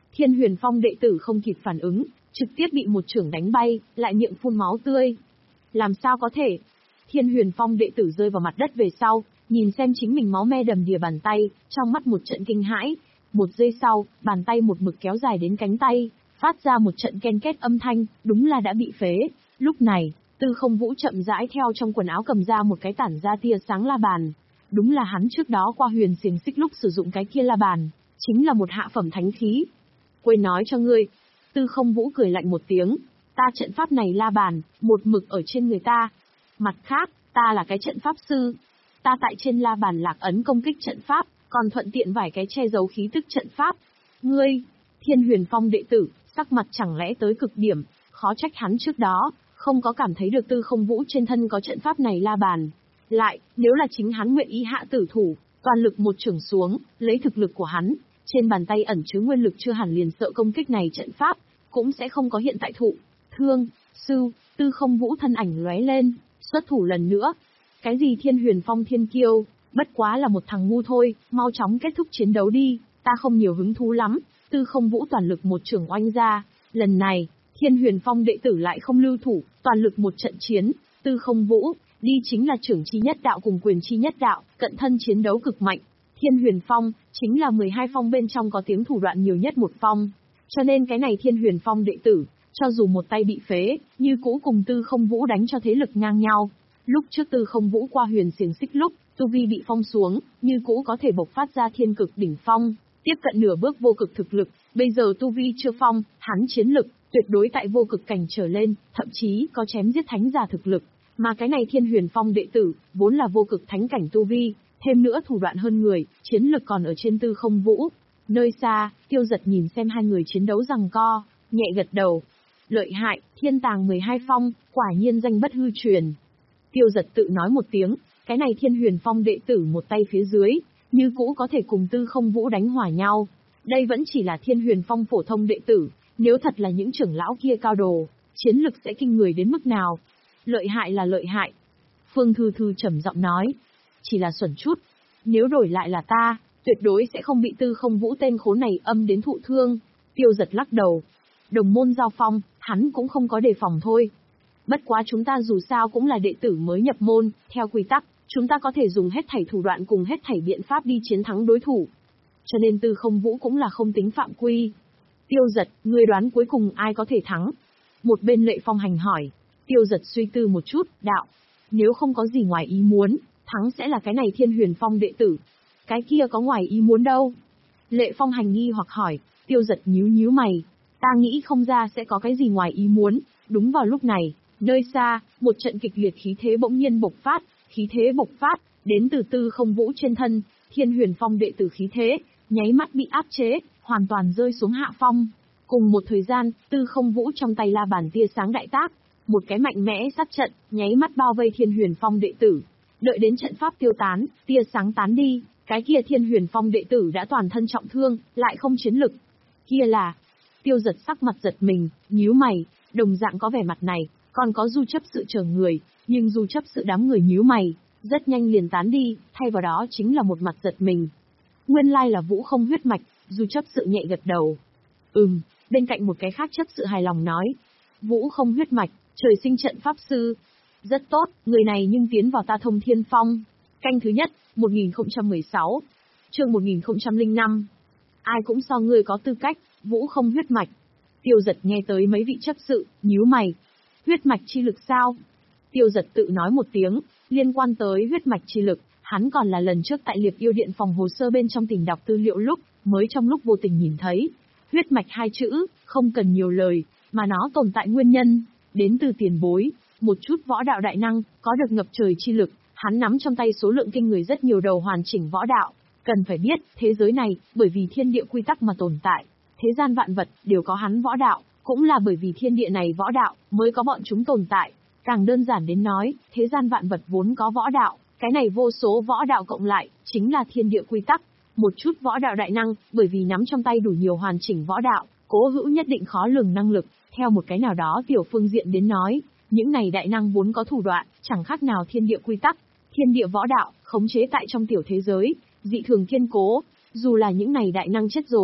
Thiên Huyền Phong đệ tử không kịp phản ứng, trực tiếp bị một chưởng đánh bay, lại miệng phun máu tươi. Làm sao có thể? Thiên Huyền Phong đệ tử rơi vào mặt đất về sau, nhìn xem chính mình máu me đầm đìa bàn tay, trong mắt một trận kinh hãi. Một giây sau, bàn tay một mực kéo dài đến cánh tay, phát ra một trận ken két âm thanh, đúng là đã bị phế. Lúc này, Tư Không Vũ chậm rãi theo trong quần áo cầm ra một cái tản ra tia sáng la bàn. Đúng là hắn trước đó qua huyền xiềng xích lúc sử dụng cái kia la bàn, chính là một hạ phẩm thánh khí. Quên nói cho ngươi. Tư Không Vũ cười lạnh một tiếng, ta trận pháp này la bàn, một mực ở trên người ta. Mặt khác, ta là cái trận pháp sư. Ta tại trên la bàn lạc ấn công kích trận pháp, còn thuận tiện vài cái che giấu khí tức trận pháp. Ngươi, Thiên Huyền Phong đệ tử, sắc mặt chẳng lẽ tới cực điểm, khó trách hắn trước đó, không có cảm thấy được Tư Không Vũ trên thân có trận pháp này la bàn. Lại, nếu là chính hắn nguyện ý hạ tử thủ, toàn lực một chưởng xuống, lấy thực lực của hắn, trên bàn tay ẩn chứa nguyên lực chưa hẳn liền sợ công kích này trận pháp, cũng sẽ không có hiện tại thụ. Thương, sư, Tư Không Vũ thân ảnh lóe lên, xuất thủ lần nữa. Cái gì Thiên Huyền Phong thiên kiêu, bất quá là một thằng ngu thôi, mau chóng kết thúc chiến đấu đi, ta không nhiều hứng thú lắm. Tư Không Vũ toàn lực một chưởng oanh ra, lần này, Thiên Huyền Phong đệ tử lại không lưu thủ, toàn lực một trận chiến. Tư Không Vũ, đi chính là trưởng chi nhất đạo cùng quyền chi nhất đạo, cận thân chiến đấu cực mạnh. Thiên Huyền Phong, chính là mười hai phong bên trong có tiếng thủ đoạn nhiều nhất một phong. Cho nên cái này Thiên Huyền Phong đệ tử, cho dù một tay bị phế, như cũ cùng Tư Không Vũ đánh cho thế lực ngang nhau. Lúc trước Tư Không Vũ qua huyền xiềng xích lúc, tu vi bị phong xuống, như cũ có thể bộc phát ra thiên cực đỉnh phong, tiếp cận nửa bước vô cực thực lực. Bây giờ tu vi chưa phong, hắn chiến lực, tuyệt đối tại vô cực cảnh trở lên, thậm chí có chém giết thánh giả thực lực. Mà cái này Thiên Huyền Phong đệ tử, vốn là vô cực thánh cảnh tu vi, thêm nữa thủ đoạn hơn người, chiến lực còn ở trên Tư Không Vũ. Nơi xa, Tiêu Dật nhìn xem hai người chiến đấu giằng co, nhẹ gật đầu. Lợi hại, thiên tàng mười hai phong, quả nhiên danh bất hư truyền. Tiêu Dật tự nói một tiếng, cái này Thiên Huyền Phong đệ tử một tay phía dưới, như cũ có thể cùng Tư Không Vũ đánh hòa nhau. Đây vẫn chỉ là Thiên Huyền Phong phổ thông đệ tử, nếu thật là những trưởng lão kia cao đồ, chiến lực sẽ kinh người đến mức nào. Lợi hại là lợi hại. Phương Thư Thư trầm giọng nói, chỉ là xuẩn chút, nếu đổi lại là ta, tuyệt đối sẽ không bị Tư Không Vũ tên khốn này âm đến thụ thương. Tiêu Dật lắc đầu, đồng môn giao phong, hắn cũng không có đề phòng thôi. Bất quá chúng ta dù sao cũng là đệ tử mới nhập môn, theo quy tắc, chúng ta có thể dùng hết thảy thủ đoạn cùng hết thảy biện pháp đi chiến thắng đối thủ. Cho nên Tư Không Vũ cũng là không tính phạm quy. Tiêu Dật, ngươi đoán cuối cùng ai có thể thắng? Một bên Lệ Phong Hành hỏi. Tiêu Dật suy tư một chút, đạo, nếu không có gì ngoài ý muốn, thắng sẽ là cái này Thiên Huyền Phong đệ tử. Cái kia có ngoài ý muốn đâu? Lệ Phong Hành nghi hoặc hỏi. Tiêu Dật nhíu nhíu mày, ta nghĩ không ra sẽ có cái gì ngoài ý muốn. Đúng vào lúc này, nơi xa, một trận kịch liệt khí thế bỗng nhiên bộc phát, khí thế bộc phát, đến từ Tư Không Vũ trên thân, Thiên Huyền Phong đệ tử khí thế, nháy mắt bị áp chế, hoàn toàn rơi xuống hạ phong. Cùng một thời gian, Tư Không Vũ trong tay la bàn tia sáng đại tác, một cái mạnh mẽ sát trận, nháy mắt bao vây Thiên Huyền Phong đệ tử. Đợi đến trận pháp tiêu tán, tia sáng tán đi, cái kia Thiên Huyền Phong đệ tử đã toàn thân trọng thương, lại không chiến lực. Kia là, Tiêu Dật sắc mặt giật mình, nhíu mày, đồng dạng có vẻ mặt này, còn có Du Chấp Sự chờ người, nhưng Du Chấp Sự đám người nhíu mày, rất nhanh liền tán đi, thay vào đó chính là một mặt giật mình. Nguyên lai là Vũ Không huyết mạch, Du Chấp Sự nhẹ gật đầu. Ừm, bên cạnh một cái khác Chấp Sự hài lòng nói, Vũ Không huyết mạch, trời sinh trận pháp sư. Rất tốt, người này nhưng tiến vào ta Thông Thiên Phong. Canh thứ nhất, một nghìn không trăm mười sáu, chương một nghìn không trăm lẻ năm. Ai cũng so ngươi có tư cách, Vũ Không huyết mạch. Tiêu Dật nghe tới mấy vị chấp sự, nhíu mày. Huyết mạch chi lực sao? Tiêu Dật tự nói một tiếng, liên quan tới huyết mạch chi lực, hắn còn là lần trước tại Liệp Yêu Điện phòng hồ sơ bên trong tìm đọc tư liệu lúc, mới trong lúc vô tình nhìn thấy. Huyết mạch hai chữ, không cần nhiều lời, mà nó tồn tại nguyên nhân, đến từ tiền bối, một chút võ đạo đại năng, có được ngập trời chi lực, hắn nắm trong tay số lượng kinh người rất nhiều đầu hoàn chỉnh võ đạo. Cần phải biết, thế giới này, bởi vì thiên địa quy tắc mà tồn tại, thế gian vạn vật, đều có hắn võ đạo, cũng là bởi vì thiên địa này võ đạo, mới có bọn chúng tồn tại. Càng đơn giản đến nói, thế gian vạn vật vốn có võ đạo, cái này vô số võ đạo cộng lại, chính là thiên địa quy tắc. Một chút võ đạo đại năng, bởi vì nắm trong tay đủ nhiều hoàn chỉnh võ đạo, cố hữu nhất định khó lường năng lực, theo một cái nào đó tiểu phương diện đến nói, những này đại năng vốn có thủ đoạn, chẳng khác nào thiên địa quy tắc, thiên địa võ đạo, khống chế tại trong tiểu thế giới, dị thường kiên cố. Dù là những này đại năng chết rồi,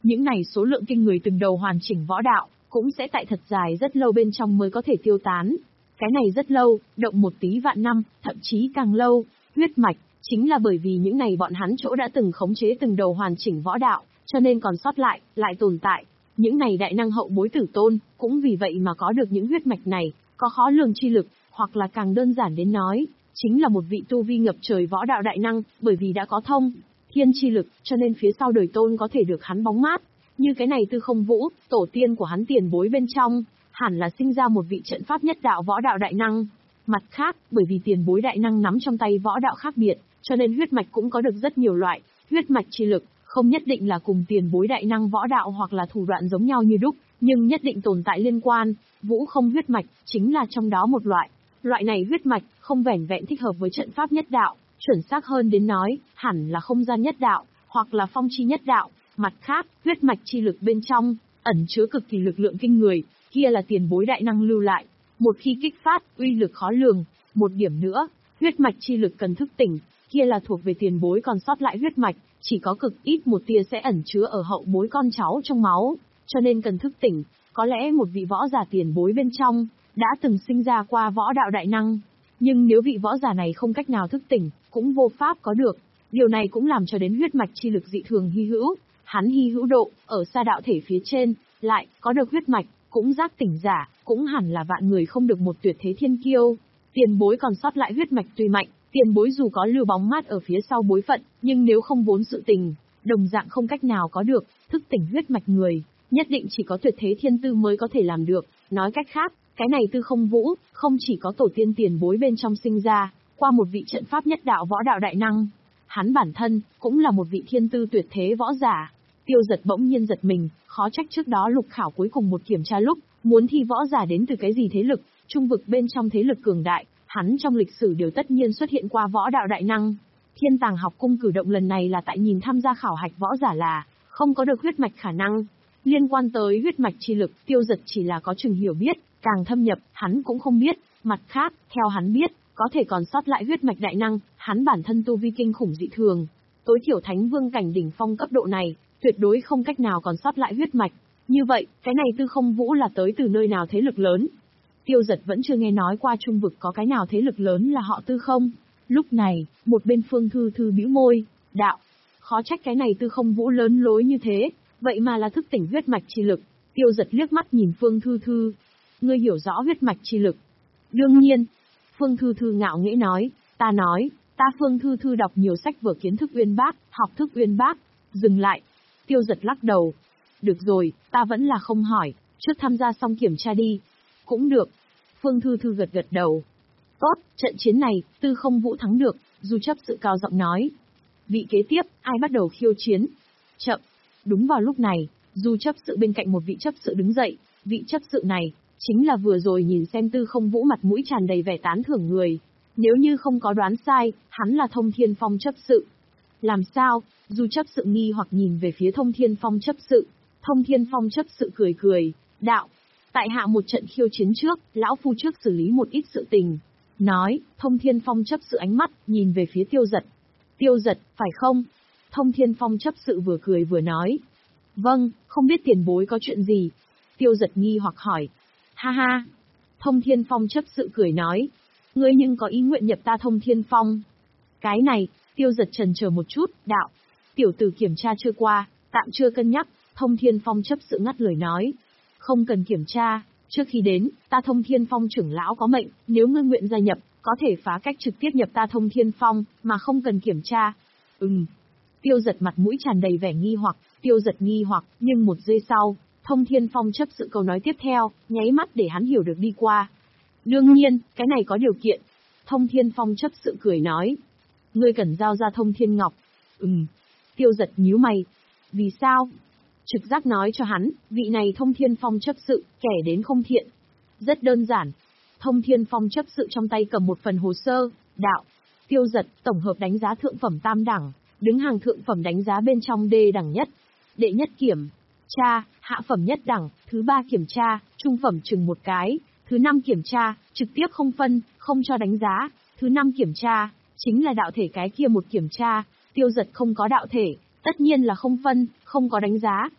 Những này số lượng kinh người từng đầu hoàn chỉnh võ đạo, cũng sẽ tại thật dài rất lâu bên trong mới có thể tiêu tán. Cái này rất lâu, động một tí vạn năm, thậm chí càng lâu, huyết mạch, chính là bởi vì những này bọn hắn chỗ đã từng khống chế từng đầu hoàn chỉnh võ đạo, cho nên còn sót lại, lại tồn tại. Những này đại năng hậu bối tử tôn, cũng vì vậy mà có được những huyết mạch này, có khó lường chi lực, hoặc là càng đơn giản đến nói, chính là một vị tu vi ngập trời võ đạo đại năng, bởi vì đã có thông thiên chi lực, cho nên phía sau đời tôn có thể được hắn bóng mát. Như cái này Tư Không Vũ, tổ tiên của hắn tiền bối bên trong, hẳn là sinh ra một vị trận pháp nhất đạo võ đạo đại năng. Mặt khác, bởi vì tiền bối đại năng nắm trong tay võ đạo khác biệt, cho nên huyết mạch cũng có được rất nhiều loại, huyết mạch chi lực, không nhất định là cùng tiền bối đại năng võ đạo hoặc là thủ đoạn giống nhau như đúc, nhưng nhất định tồn tại liên quan. Vũ không huyết mạch, chính là trong đó một loại. Loại này huyết mạch, không vẻn vẹn thích hợp với trận pháp nhất đạo, chuẩn xác hơn đến nói, hẳn là không gian nhất đạo, hoặc là phong chi nhất đạo. Mặt khác, huyết mạch chi lực bên trong, ẩn chứa cực kỳ lực lượng kinh người, kia là tiền bối đại năng lưu lại. Một khi kích phát, uy lực khó lường. Một điểm nữa, huyết mạch chi lực cần thức tỉnh, kia là thuộc về tiền bối còn sót lại huyết mạch, chỉ có cực ít một tia sẽ ẩn chứa ở hậu bối con cháu trong máu, cho nên cần thức tỉnh. Có lẽ một vị võ giả tiền bối bên trong, đã từng sinh ra qua võ đạo đại năng, nhưng nếu vị võ giả này không cách nào thức tỉnh, cũng vô pháp có được. Điều này cũng làm cho đến huyết mạch chi lực dị thường hy hữu. Hắn hy hữu độ, ở xa đạo thể phía trên, lại, có được huyết mạch, cũng giác tỉnh giả, cũng hẳn là vạn người không được một tuyệt thế thiên kiêu. Tiền bối còn sót lại huyết mạch tuy mạnh, tiền bối dù có lưu bóng mát ở phía sau bối phận, nhưng nếu không vốn sự tình, đồng dạng không cách nào có được, thức tỉnh huyết mạch người, nhất định chỉ có tuyệt thế thiên tư mới có thể làm được. Nói cách khác, cái này Tư Không Vũ, không chỉ có tổ tiên tiền bối bên trong sinh ra, qua một vị trận pháp nhất đạo võ đạo đại năng, hắn bản thân, cũng là một vị thiên tư tuyệt thế võ giả. Tiêu Giật bỗng nhiên giật mình, khó trách trước đó lục khảo cuối cùng một kiểm tra lúc, muốn thi võ giả đến từ cái gì thế lực, trung vực bên trong thế lực cường đại, hắn trong lịch sử đều tất nhiên xuất hiện qua võ đạo đại năng. Thiên Tàng học cung cử động lần này là tại nhìn tham gia khảo hạch võ giả là, không có được huyết mạch khả năng. Liên quan tới huyết mạch chi lực, Tiêu Giật chỉ là có chừng hiểu biết, càng thâm nhập, hắn cũng không biết. Mặt khác, theo hắn biết, có thể còn sót lại huyết mạch đại năng, hắn bản thân tu vi kinh khủng dị thường. Tối thiểu thánh vương cảnh đỉnh phong cấp độ này, tuyệt đối không cách nào còn sót lại huyết mạch. Như vậy, cái này Tư Không Vũ là tới từ nơi nào thế lực lớn? Tiêu Giật vẫn chưa nghe nói qua trung vực có cái nào thế lực lớn là họ Tư không. Lúc này, một bên Phương Thư Thư bĩu môi, đạo, khó trách cái này Tư Không Vũ lớn lối như thế, vậy mà là thức tỉnh huyết mạch chi lực. Tiêu Giật liếc mắt nhìn Phương Thư Thư, ngươi hiểu rõ huyết mạch chi lực? Đương nhiên. Phương Thư Thư ngạo nghễ nói, ta nói, ta Phương Thư Thư đọc nhiều sách vở kiến thức uyên bác, học thức uyên bác. Dừng lại. Tiêu Giật lắc đầu. Được rồi, ta vẫn là không hỏi, trước tham gia xong kiểm tra đi. Cũng được. Phương Thư Thư gật gật đầu. Tốt, trận chiến này, Tư Không Vũ thắng được, Du chấp sự cao giọng nói. Vị kế tiếp, ai bắt đầu khiêu chiến? Chậm. Đúng vào lúc này, Du chấp sự bên cạnh một vị chấp sự đứng dậy, vị chấp sự này, chính là vừa rồi nhìn xem Tư Không Vũ mặt mũi tràn đầy vẻ tán thưởng người. Nếu như không có đoán sai, hắn là Thông Thiên Phong chấp sự. Làm sao? Du chấp sự nghi hoặc nhìn về phía Thông Thiên Phong chấp sự. Thông Thiên Phong chấp sự cười cười, đạo. Tại hạ một trận khiêu chiến trước, lão phu trước xử lý một ít sự tình. Nói, Thông Thiên Phong chấp sự ánh mắt, nhìn về phía Tiêu Giật. Tiêu Giật, phải không? Thông Thiên Phong chấp sự vừa cười vừa nói. Vâng, không biết tiền bối có chuyện gì? Tiêu Giật nghi hoặc hỏi. Ha ha. Thông Thiên Phong chấp sự cười nói. Ngươi nhưng có ý nguyện nhập ta Thông Thiên Phong. Cái này, Tiêu Giật chần chờ một chút, đạo. Tiểu tử kiểm tra chưa qua, tạm chưa cân nhắc. Thông Thiên Phong chấp sự ngắt lời nói. Không cần kiểm tra, trước khi đến, ta Thông Thiên Phong trưởng lão có mệnh, nếu ngươi nguyện gia nhập, có thể phá cách trực tiếp nhập ta Thông Thiên Phong, mà không cần kiểm tra. Ừm. Tiêu Giật mặt mũi tràn đầy vẻ nghi hoặc, Tiêu Giật nghi hoặc, nhưng một giây sau, Thông Thiên Phong chấp sự câu nói tiếp theo, nháy mắt để hắn hiểu được đi qua. Đương nhiên, cái này có điều kiện. Thông Thiên Phong chấp sự cười nói. Ngươi cần giao ra Thông Thiên Ngọc. Ừm. Tiêu Giật nhíu mày. Vì sao? Trực giác nói cho hắn, vị này Thông Thiên Phong chấp sự, kẻ đến không thiện. Rất đơn giản. Thông Thiên Phong chấp sự trong tay cầm một phần hồ sơ, đạo. Tiêu Giật, tổng hợp đánh giá thượng phẩm tam đẳng, đứng hàng thượng phẩm đánh giá bên trong đê đẳng nhất. Đệ nhất kiểm tra, hạ phẩm nhất đẳng, thứ ba kiểm tra, trung phẩm chừng một cái, thứ năm kiểm tra, trực tiếp không phân, không cho đánh giá, thứ năm kiểm tra, chính là đạo thể cái kia một kiểm tra. Tiêu Giật không có đạo thể, tất nhiên là không phân, không có đánh giá.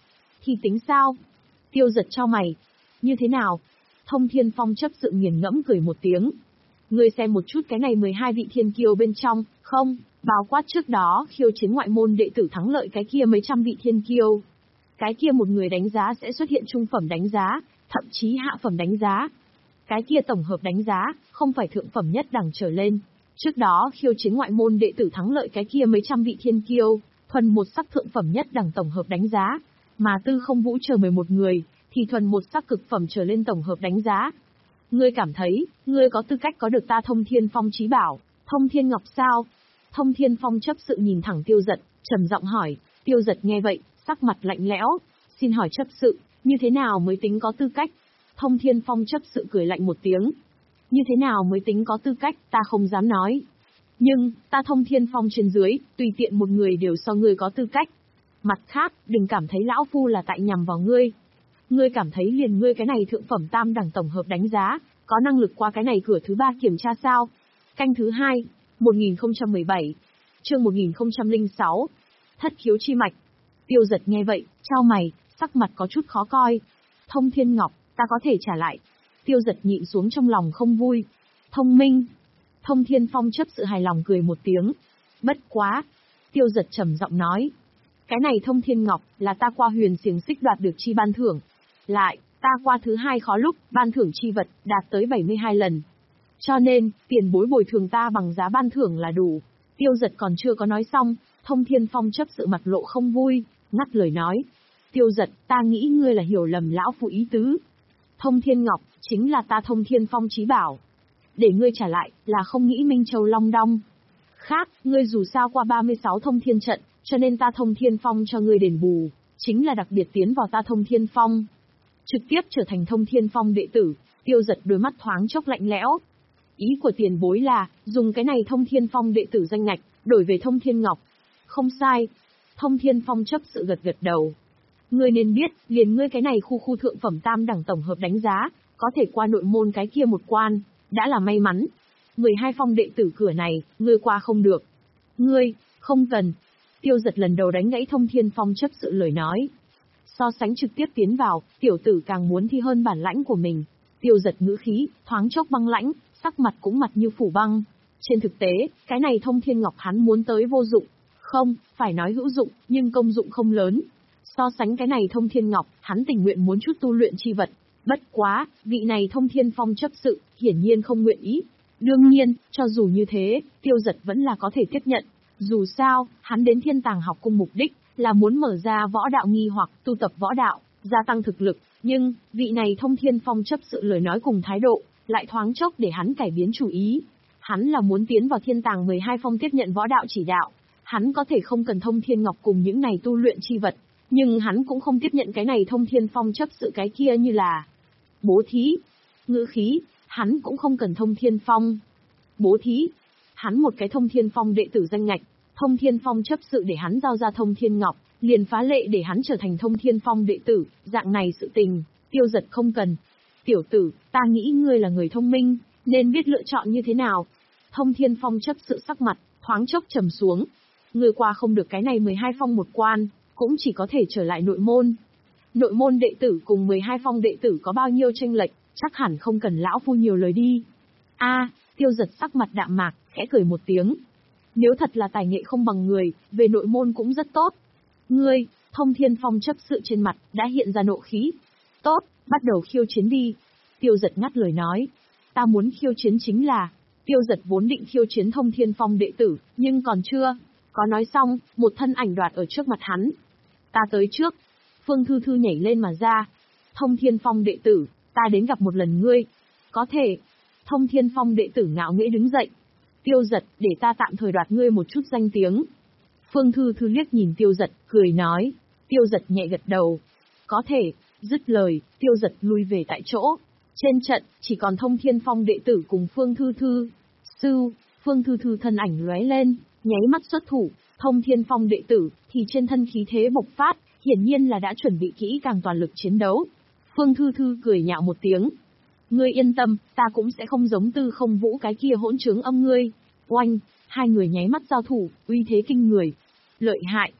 khi tính sao? Tiêu Giật chau mày. Như thế nào? Thông Thiên Phong chấp sự nghiền ngẫm cười một tiếng. Ngươi xem một chút cái này mười hai vị thiên kiêu bên trong, không, bao quát trước đó khiêu chiến ngoại môn đệ tử thắng lợi cái kia mấy trăm vị thiên kiêu. Cái kia một người đánh giá sẽ xuất hiện trung phẩm đánh giá, thậm chí hạ phẩm đánh giá. Cái kia tổng hợp đánh giá, không phải thượng phẩm nhất đẳng trở lên. Trước đó khiêu chiến ngoại môn đệ tử thắng lợi cái kia mấy trăm vị thiên kiêu, thuần một sắc thượng phẩm nhất đẳng tổng hợp đánh giá. Mà Tư Không Vũ chờ mười một người, thì thuần một sắc cực phẩm trở lên tổng hợp đánh giá. Ngươi cảm thấy, ngươi có tư cách có được ta Thông Thiên Phong chí bảo, Thông Thiên Ngọc sao? Thông Thiên Phong chấp sự nhìn thẳng Tiêu Giật, trầm giọng hỏi. Tiêu Giật nghe vậy, sắc mặt lạnh lẽo. Xin hỏi chấp sự, như thế nào mới tính có tư cách? Thông Thiên Phong chấp sự cười lạnh một tiếng. Như thế nào mới tính có tư cách, ta không dám nói. Nhưng, ta Thông Thiên Phong trên dưới, tùy tiện một người đều so ngươi có tư cách. Mặt khác, đừng cảm thấy lão phu là tại nhằm vào ngươi. Ngươi cảm thấy liền ngươi cái này thượng phẩm tam đẳng tổng hợp đánh giá, có năng lực qua cái này cửa thứ ba kiểm tra sao? Canh thứ hai, một nghìn không trăm mười bảy, chương một nghìn không trăm lẻ sáu, thất khiếu chi mạch. Tiêu Giật nghe vậy, chau mày, sắc mặt có chút khó coi. Thông Thiên Ngọc, ta có thể trả lại. Tiêu Giật nhịn xuống trong lòng không vui. Thông minh. Thông Thiên Phong chấp sự hài lòng cười một tiếng. Bất quá. Tiêu Giật trầm giọng nói. Cái này Thông Thiên Ngọc, là ta qua huyền xiềng xích đoạt được chi ban thưởng. Lại, ta qua thứ hai khó lúc, ban thưởng chi vật, đạt tới bảy mươi hai lần. Cho nên, tiền bối bồi thường ta bằng giá ban thưởng là đủ. Tiêu Giật còn chưa có nói xong, Thông Thiên Phong chấp sự mặt lộ không vui, ngắt lời nói. Tiêu Giật, ta nghĩ ngươi là hiểu lầm lão phu ý tứ. Thông Thiên Ngọc, chính là ta Thông Thiên Phong chí bảo. Để ngươi trả lại, là không nghĩ Minh Châu long đong. Khác, ngươi dù sao qua ba mươi sáu thông thiên trận, cho nên ta Thông Thiên Phong cho ngươi đền bù, chính là đặc biệt tiến vào ta Thông Thiên Phong. Trực tiếp trở thành Thông Thiên Phong đệ tử. Tiêu Giật đôi mắt thoáng chốc lạnh lẽo. Ý của tiền bối là, dùng cái này Thông Thiên Phong đệ tử danh ngạch, đổi về Thông Thiên Ngọc. Không sai. Thông Thiên Phong chấp sự gật gật đầu. Ngươi nên biết, liền ngươi cái này khu khu thượng phẩm tam đẳng tổng hợp đánh giá, có thể qua nội môn cái kia một quan, đã là may mắn. mười hai phong đệ tử cửa này, ngươi qua không được. Ngươi, không cần. Tiêu Giật lần đầu đánh gãy Thông Thiên Phong chấp sự lời nói. So sánh trực tiếp tiến vào, tiểu tử càng muốn thi hơn bản lãnh của mình. Tiêu Giật ngữ khí, thoáng chốc băng lãnh, sắc mặt cũng mặt như phủ băng. Trên thực tế, cái này Thông Thiên Ngọc hắn muốn tới vô dụng. Không, phải nói hữu dụng, nhưng công dụng không lớn. So sánh cái này Thông Thiên Ngọc, hắn tình nguyện muốn chút tu luyện chi vật. Bất quá, vị này Thông Thiên Phong chấp sự, hiển nhiên không nguyện ý. Đương nhiên, cho dù như thế, Tiêu Giật vẫn là có thể tiếp nhận. Dù sao, hắn đến Thiên Tàng học cung mục đích, là muốn mở ra võ đạo nghi hoặc tu tập võ đạo, gia tăng thực lực. Nhưng, vị này Thông Thiên Phong chấp sự lời nói cùng thái độ, lại thoáng chốc để hắn cải biến chủ ý. Hắn là muốn tiến vào Thiên Tàng mười hai phong tiếp nhận võ đạo chỉ đạo. Hắn có thể không cần Thông Thiên Ngọc cùng những này tu luyện chi vật. Nhưng hắn cũng không tiếp nhận cái này Thông Thiên Phong chấp sự cái kia như là bố thí, ngữ khí, hắn cũng không cần Thông Thiên Phong. Bố thí, hắn một cái Thông Thiên Phong đệ tử danh ngạch, Thông Thiên Phong chấp sự để hắn giao ra Thông Thiên Ngọc, liền phá lệ để hắn trở thành Thông Thiên Phong đệ tử, dạng này sự tình, Tiêu Giật không cần. Tiểu tử, ta nghĩ ngươi là người thông minh, nên biết lựa chọn như thế nào. Thông Thiên Phong chấp sự sắc mặt, thoáng chốc trầm xuống. Ngươi qua không được cái này mười hai phong một quan, cũng chỉ có thể trở lại nội môn. Nội môn đệ tử cùng mười hai phong đệ tử có bao nhiêu chênh lệch, chắc hẳn không cần lão phu nhiều lời đi. A, Tiêu Giật sắc mặt đạm mạc, khẽ cười một tiếng. Nếu thật là tài nghệ không bằng người, về nội môn cũng rất tốt. Ngươi, Thông Thiên Phong chấp sự trên mặt, đã hiện ra nộ khí. Tốt, bắt đầu khiêu chiến đi. Tiêu Giật ngắt lời nói. Ta muốn khiêu chiến chính là... Tiêu Giật vốn định khiêu chiến Thông Thiên Phong đệ tử, nhưng còn chưa. Có nói xong, một thân ảnh đoạt ở trước mặt hắn. Ta tới trước. Phương Thư Thư nhảy lên mà ra. Thông Thiên Phong đệ tử, ta đến gặp một lần ngươi. Có thể. Thông Thiên Phong đệ tử ngạo nghễ đứng dậy. Tiêu Giật, để ta tạm thời đoạt ngươi một chút danh tiếng. Phương Thư Thư liếc nhìn Tiêu Giật, cười nói. Tiêu Giật nhẹ gật đầu. Có thể. Dứt lời, Tiêu Giật lui về tại chỗ. Trên trận, chỉ còn Thông Thiên Phong đệ tử cùng Phương Thư Thư. Sư, Phương Thư Thư thân ảnh lóe lên, nháy mắt xuất thủ. Thông Thiên Phong đệ tử, thì trên thân khí thế bộc phát, hiển nhiên là đã chuẩn bị kỹ càng toàn lực chiến đấu. Phương Thư Thư cười nhạo một tiếng. Ngươi yên tâm, ta cũng sẽ không giống Tư Không Vũ cái kia hỗn trướng âm ngươi. Oanh, hai người nháy mắt giao thủ, uy thế kinh người. Lợi hại.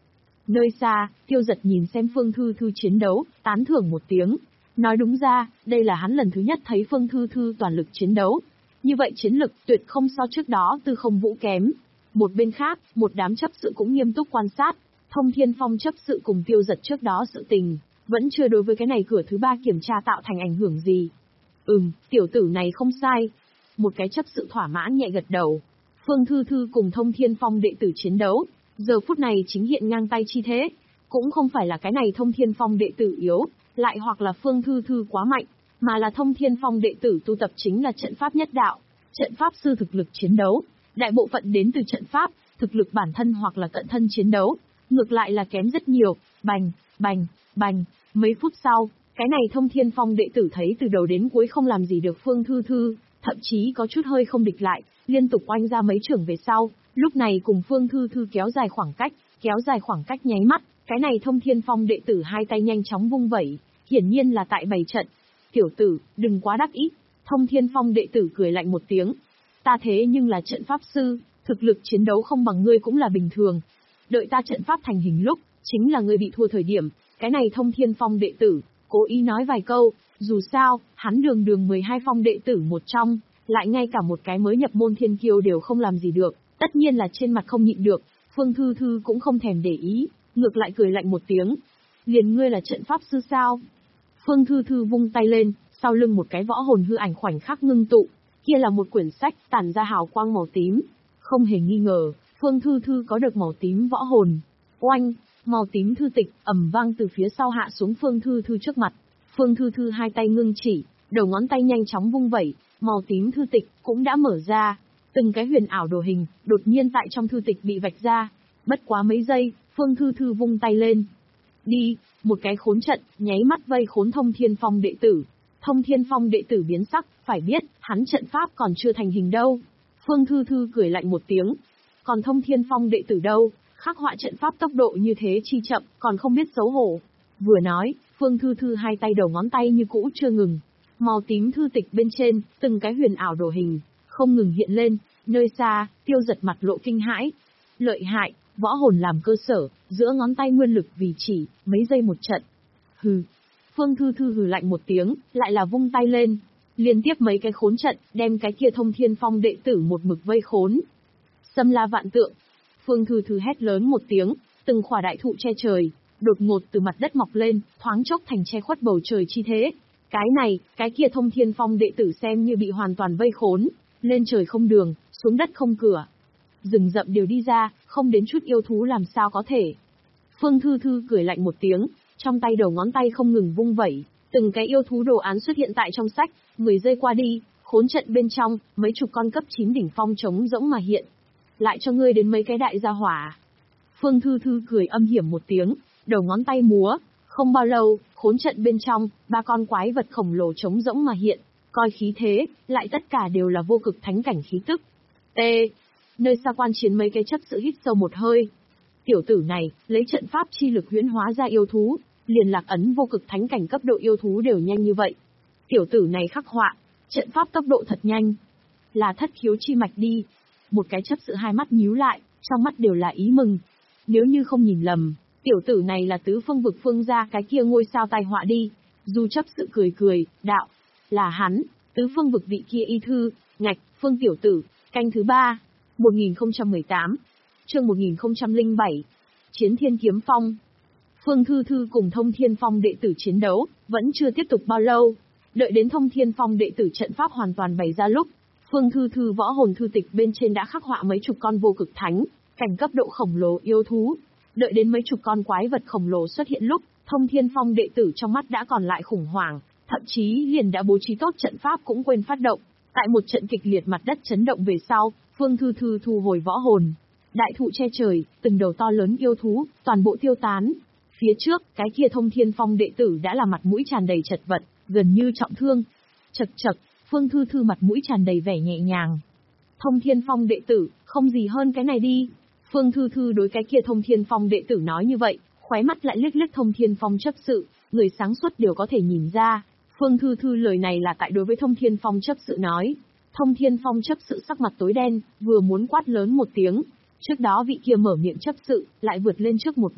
Nơi xa, Tiêu Giật nhìn xem Phương Thư Thư chiến đấu, tán thưởng một tiếng. Nói đúng ra, đây là hắn lần thứ nhất thấy Phương Thư Thư toàn lực chiến đấu. Như vậy chiến lực tuyệt không so trước đó Tư Không Vũ kém. Một bên khác, một đám chấp sự cũng nghiêm túc quan sát. Thông Thiên Phong chấp sự cùng Tiêu Giật trước đó sự tình, vẫn chưa đối với cái này cửa thứ ba kiểm tra tạo thành ảnh hưởng gì. Ừm, tiểu tử này không sai. Một cái chấp sự thỏa mãn nhẹ gật đầu. Phương Thư Thư cùng Thông Thiên Phong đệ tử chiến đấu, giờ phút này chính hiện ngang tay chi thế. Cũng không phải là cái này Thông Thiên Phong đệ tử yếu, lại hoặc là Phương Thư Thư quá mạnh, mà là Thông Thiên Phong đệ tử tu tập chính là trận pháp nhất đạo. Trận pháp sư thực lực chiến đấu, đại bộ phận đến từ trận pháp, thực lực bản thân hoặc là cận thân chiến đấu, ngược lại là kém rất nhiều. Bành, bành, bành, mấy phút sau, cái này Thông Thiên Phong đệ tử thấy từ đầu đến cuối không làm gì được Phương Thư Thư, thậm chí có chút hơi không địch lại, liên tục oanh ra mấy chưởng về sau, lúc này cùng Phương Thư Thư kéo dài khoảng cách, kéo dài khoảng cách nháy mắt, cái này Thông Thiên Phong đệ tử hai tay nhanh chóng vung vẩy, hiển nhiên là tại bày trận. Tiểu tử, đừng quá đắc ý. Thông Thiên Phong đệ tử cười lạnh một tiếng. Ta thế nhưng là trận pháp sư, thực lực chiến đấu không bằng ngươi cũng là bình thường. Đợi ta trận pháp thành hình lúc, chính là ngươi bị thua thời điểm. Cái này Thông Thiên Phong đệ tử, cố ý nói vài câu, dù sao, hắn đường đường mười hai phong đệ tử một trong, lại ngay cả một cái mới nhập môn thiên kiêu đều không làm gì được, tất nhiên là trên mặt không nhịn được. Phương Thư Thư cũng không thèm để ý, ngược lại cười lạnh một tiếng. Liền ngươi là trận pháp sư sao? Phương Thư Thư vung tay lên, sau lưng một cái võ hồn hư ảnh khoảnh khắc ngưng tụ, kia là một quyển sách tản ra hào quang màu tím. Không hề nghi ngờ, Phương Thư Thư có được màu tím võ hồn. Oanh, màu tím thư tịch ầm vang từ phía sau hạ xuống Phương Thư Thư trước mặt. Phương Thư Thư hai tay ngưng chỉ, đầu ngón tay nhanh chóng vung vẩy, màu tím thư tịch cũng đã mở ra. Từng cái huyền ảo đồ hình, đột nhiên tại trong thư tịch bị vạch ra. Bất quá mấy giây, Phương Thư Thư vung tay lên. Đi, một cái khốn trận, nháy mắt vây khốn Thông Thiên Phong đệ tử. Thông Thiên Phong đệ tử biến sắc, phải biết, hắn trận pháp còn chưa thành hình đâu. Phương Thư Thư cười lạnh một tiếng. Còn Thông Thiên Phong đệ tử đâu, khắc họa trận pháp tốc độ như thế chi chậm, còn không biết xấu hổ. Vừa nói, Phương Thư Thư hai tay đầu ngón tay như cũ chưa ngừng. Màu tím thư tịch bên trên, từng cái huyền ảo đồ hình, không ngừng hiện lên. Nơi xa, Tiêu Giật mặt lộ kinh hãi. Lợi hại, võ hồn làm cơ sở, giữa ngón tay nguyên lực vì chỉ, mấy giây một trận. Hừ. Phương Thư Thư hừ lạnh một tiếng, lại là vung tay lên. Liên tiếp mấy cái khốn trận, đem cái kia Thông Thiên Phong đệ tử một mực vây khốn. Xâm la vạn tượng. Phương Thư Thư hét lớn một tiếng, từng khỏa đại thụ che trời, đột ngột từ mặt đất mọc lên, thoáng chốc thành che khuất bầu trời chi thế. Cái này, cái kia Thông Thiên Phong đệ tử xem như bị hoàn toàn vây khốn, lên trời không đường, xuống đất không cửa. Rừng rậm đều đi ra, không đến chút yêu thú làm sao có thể. Phương Thư Thư cười lạnh một tiếng, trong tay đầu ngón tay không ngừng vung vẩy, từng cái yêu thú đồ án xuất hiện tại trong sách, mười giây qua đi, khốn trận bên trong, mấy chục con cấp chín đỉnh phong trống rỗng mà hiện. Lại cho ngươi đến mấy cái đại gia hỏa. Phương Thư Thư cười âm hiểm một tiếng, đầu ngón tay múa, không bao lâu, khốn trận bên trong, ba con quái vật khổng lồ trống rỗng mà hiện, coi khí thế, lại tất cả đều là vô cực thánh cảnh khí tức. T. Nơi xa quan chiến mấy cái chấp sự hít sâu một hơi. Tiểu tử này, lấy trận pháp chi lực huyễn hóa ra yêu thú, liền lạc ấn vô cực thánh cảnh cấp độ yêu thú đều nhanh như vậy. Tiểu tử này khắc họa, trận pháp tốc độ thật nhanh. Là thất khiếu chi mạch đi. Một cái chấp sự hai mắt nhíu lại, trong mắt đều là ý mừng. Nếu như không nhìn lầm, tiểu tử này là tứ phương vực phương gia cái kia ngôi sao tai họa đi. Du chấp sự cười cười, đạo, là hắn, tứ phương vực vị kia y thư, ngạch, Phương tiểu tử, canh thứ ba, một nghìn không trăm mười tám, chương một nghìn không trăm lẻ bảy, Chiến Thiên Kiếm Phong. Phương Thư Thư cùng Thông Thiên Phong đệ tử chiến đấu, vẫn chưa tiếp tục bao lâu. Đợi đến Thông Thiên Phong đệ tử trận pháp hoàn toàn bày ra lúc, Phương Thư Thư võ hồn thư tịch bên trên đã khắc họa mấy chục con vô cực thánh, cảnh cấp độ khổng lồ yêu thú. Đợi đến mấy chục con quái vật khổng lồ xuất hiện lúc, Thông Thiên Phong đệ tử trong mắt đã còn lại khủng hoảng, thậm chí liền đã bố trí tốt trận pháp cũng quên phát động. Tại một trận kịch liệt mặt đất chấn động về sau, Phương Thư Thư thu hồi võ hồn. Đại thụ che trời, từng đầu to lớn yêu thú, toàn bộ tiêu tán. Phía trước, cái kia Thông Thiên Phong đệ tử đã là mặt mũi tràn đầy chật vật, gần như trọng thương. Chật chật, Phương Thư Thư mặt mũi tràn đầy vẻ nhẹ nhàng. Thông Thiên Phong đệ tử, không gì hơn cái này đi. Phương Thư Thư đối cái kia Thông Thiên Phong đệ tử nói như vậy, khóe mắt lại liếc liếc Thông Thiên Phong chấp sự, người sáng suốt đều có thể nhìn ra. Phương Thư Thư lời này là tại đối với Thông Thiên Phong chấp sự nói. Thông Thiên Phong chấp sự sắc mặt tối đen, vừa muốn quát lớn một tiếng. Trước đó vị kia mở miệng chấp sự, lại vượt lên trước một bước,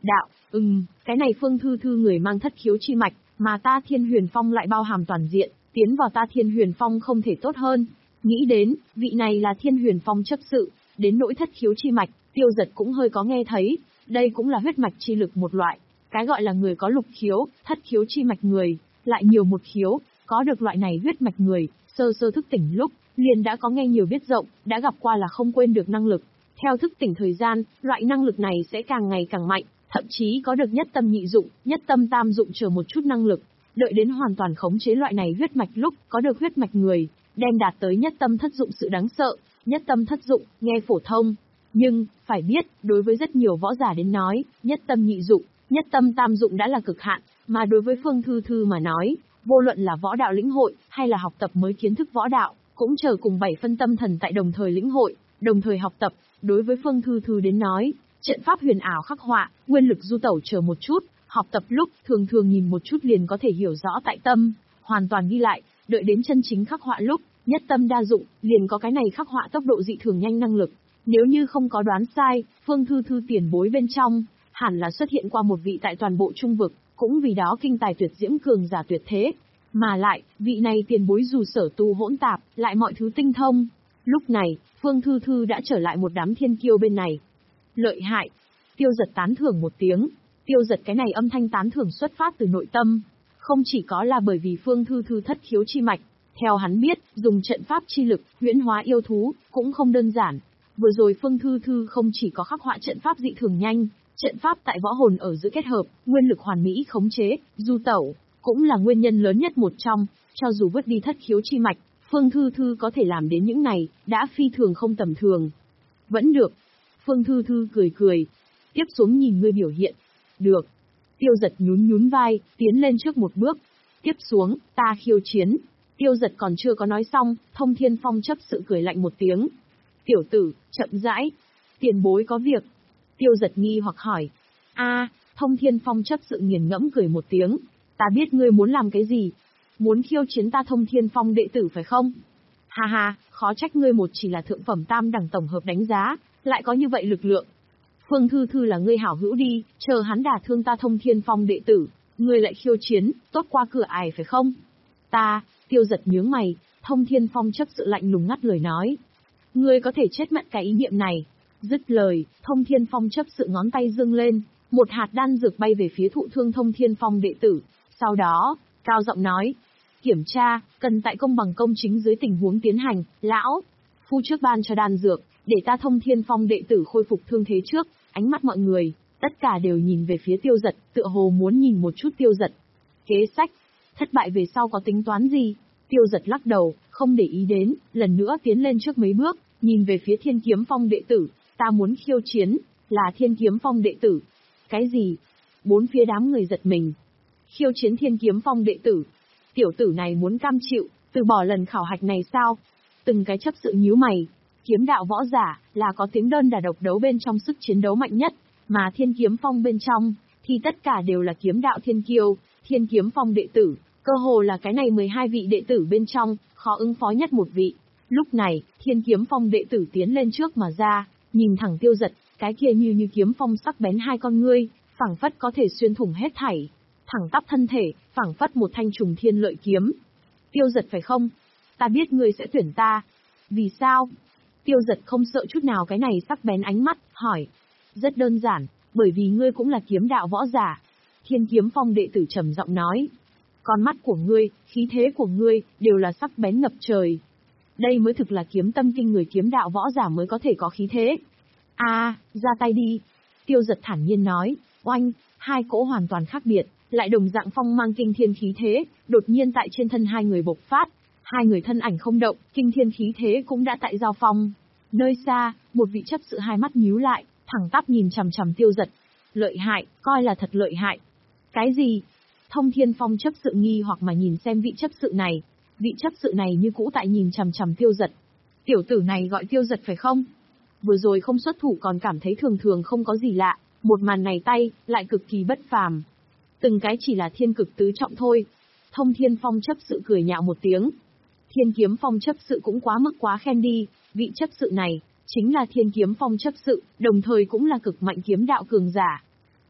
Đạo, ừm, cái này Phương Thư Thư người mang thất khiếu chi mạch, mà ta Thiên Huyền Phong lại bao hàm toàn diện, tiến vào ta Thiên Huyền Phong không thể tốt hơn. Nghĩ đến, vị này là Thiên Huyền Phong chấp sự, đến nỗi thất khiếu chi mạch, Tiêu Giật cũng hơi có nghe thấy, đây cũng là huyết mạch chi lực một loại, cái gọi là người có lục khiếu, thất khiếu chi mạch người, lại nhiều một khiếu, có được loại này huyết mạch người, sơ sơ thức tỉnh lúc, liền đã có nghe nhiều biết rộng, đã gặp qua là không quên được năng lực. Theo thức tỉnh thời gian, loại năng lực này sẽ càng ngày càng mạnh, thậm chí có được nhất tâm nhị dụng, nhất tâm tam dụng chờ một chút năng lực. Đợi đến hoàn toàn khống chế loại này huyết mạch lúc, có được huyết mạch người, đem đạt tới nhất tâm thất dụng sự đáng sợ, nhất tâm thất dụng, nghe phổ thông. Nhưng, phải biết, đối với rất nhiều võ giả đến nói, nhất tâm nhị dụng, nhất tâm tam dụng đã là cực hạn, mà đối với Phương Thư Thư mà nói, vô luận là võ đạo lĩnh hội, hay là học tập mới kiến thức võ đạo, cũng chờ cùng bảy phân tâm thần tại đồng thời lĩnh hội, đồng thời học tập. Đối với Phương Thư Thư đến nói, trận pháp huyền ảo khắc họa, nguyên lực du tẩu chờ một chút, học tập lúc thường thường nhìn một chút liền có thể hiểu rõ tại tâm, hoàn toàn ghi lại, đợi đến chân chính khắc họa lúc, nhất tâm đa dụng, liền có cái này khắc họa tốc độ dị thường nhanh năng lực. Nếu như không có đoán sai, Phương Thư Thư tiền bối bên trong, hẳn là xuất hiện qua một vị tại toàn bộ trung vực, cũng vì đó kinh tài tuyệt diễm cường giả tuyệt thế. Mà lại, vị này tiền bối dù sở tu hỗn tạp, lại mọi thứ tinh thông. Lúc này, Phương Thư Thư đã trở lại một đám thiên kiêu bên này. Lợi hại. Tiêu Giật tán thưởng một tiếng. Tiêu Giật cái này âm thanh tán thưởng xuất phát từ nội tâm. Không chỉ có là bởi vì Phương Thư Thư thất khiếu chi mạch. Theo hắn biết, dùng trận pháp chi lực, huyễn hóa yêu thú, cũng không đơn giản. Vừa rồi Phương Thư Thư không chỉ có khắc họa trận pháp dị thường nhanh, trận pháp tại võ hồn ở giữa kết hợp, nguyên lực hoàn mỹ khống chế, du tẩu, cũng là nguyên nhân lớn nhất một trong. Cho dù vứt đi thất khiếu chi mạch, Phương Thư Thư có thể làm đến những này, đã phi thường không tầm thường. Vẫn được. Phương Thư Thư cười cười. Tiếp xuống nhìn ngươi biểu hiện. Được. Tiêu Giật nhún nhún vai, tiến lên trước một bước. Tiếp xuống, ta khiêu chiến. Tiêu Giật còn chưa có nói xong, Thông Thiên Phong chấp sự cười lạnh một tiếng. Tiểu tử, chậm rãi. Tiền bối có việc. Tiêu Giật nghi hoặc hỏi. A, Thông Thiên Phong chấp sự nghiền ngẫm cười một tiếng. Ta biết ngươi muốn làm cái gì. Muốn khiêu chiến ta Thông Thiên Phong đệ tử phải không? Ha ha, khó trách ngươi một chỉ là thượng phẩm tam đẳng tổng hợp đánh giá, lại có như vậy lực lượng. Phương Thư Thư là ngươi hảo hữu đi, chờ hắn đả thương ta Thông Thiên Phong đệ tử, ngươi lại khiêu chiến, tốt qua cửa ải phải không? Ta, Tiêu Giật nhướng mày, Thông Thiên Phong chấp sự lạnh lùng ngắt lời nói. Ngươi có thể chết mặn cái ý niệm này. Dứt lời, Thông Thiên Phong chấp sự ngón tay dâng lên, một hạt đan dược bay về phía thụ thương Thông Thiên Phong đệ tử. Sau đó, cao giọng nói, kiểm tra, cần tại công bằng công chính dưới tình huống tiến hành, lão, phu trước ban cho đan dược, để ta Thông Thiên Phong đệ tử khôi phục thương thế trước. Ánh mắt mọi người, tất cả đều nhìn về phía Tiêu Giật, tựa hồ muốn nhìn một chút Tiêu Giật. Kế sách, thất bại về sau có tính toán gì? Tiêu Giật lắc đầu, không để ý đến, lần nữa tiến lên trước mấy bước, nhìn về phía Thiên Kiếm Phong đệ tử, ta muốn khiêu chiến, là Thiên Kiếm Phong đệ tử. Cái gì? Bốn phía đám người giật mình. Khiêu chiến Thiên Kiếm Phong đệ tử. Tiểu tử này muốn cam chịu, từ bỏ lần khảo hạch này sao? Từng cái chấp sự nhíu mày. Kiếm đạo võ giả, là có tiếng đơn đà độc đấu bên trong sức chiến đấu mạnh nhất, mà Thiên Kiếm Phong bên trong, thì tất cả đều là kiếm đạo thiên kiêu, Thiên Kiếm Phong đệ tử, cơ hồ là cái này mười hai vị đệ tử bên trong, khó ứng phó nhất một vị. Lúc này, Thiên Kiếm Phong đệ tử tiến lên trước mà ra, nhìn thẳng Tiêu Giật, cái kia như như kiếm phong sắc bén hai con ngươi, phảng phất có thể xuyên thủng hết thảy, thẳng tắp thân thể, phảng phất một thanh trùng thiên lợi kiếm. Tiêu Giật phải không? Ta biết ngươi sẽ tuyển ta. Vì sao? Tiêu Giật không sợ chút nào cái này sắc bén ánh mắt, hỏi. Rất đơn giản, bởi vì ngươi cũng là kiếm đạo võ giả. Thiên Kiếm Phong đệ tử trầm giọng nói. Con mắt của ngươi, khí thế của ngươi, đều là sắc bén ngập trời. Đây mới thực là kiếm tâm kinh người kiếm đạo võ giả mới có thể có khí thế. A, à, ra tay đi. Tiêu Giật thản nhiên nói, oanh, hai cỗ hoàn toàn khác biệt, lại đồng dạng phong mang kinh thiên khí thế, đột nhiên tại trên thân hai người bộc phát. Hai người thân ảnh không động, kinh thiên khí thế cũng đã tại giao phong. Nơi xa, một vị chấp sự hai mắt nhíu lại, thẳng tắp nhìn chằm chằm Tiêu Giật. Lợi hại, coi là thật lợi hại. Cái gì? Thông Thiên Phong chấp sự nghi hoặc mà nhìn xem vị chấp sự này. Vị chấp sự này như cũ tại nhìn chằm chằm Tiêu Giật. Tiểu tử này gọi Tiêu Giật phải không? Vừa rồi không xuất thủ còn cảm thấy thường thường không có gì lạ, một màn này tay, lại cực kỳ bất phàm. Từng cái chỉ là thiên cực tứ trọng thôi. Thông Thiên Phong chấp sự cười nhạo một tiếng. Thiên Kiếm Phong chấp sự cũng quá mức quá khen đi, vị chấp sự này, chính là Thiên Kiếm Phong chấp sự, đồng thời cũng là cực mạnh kiếm đạo cường giả.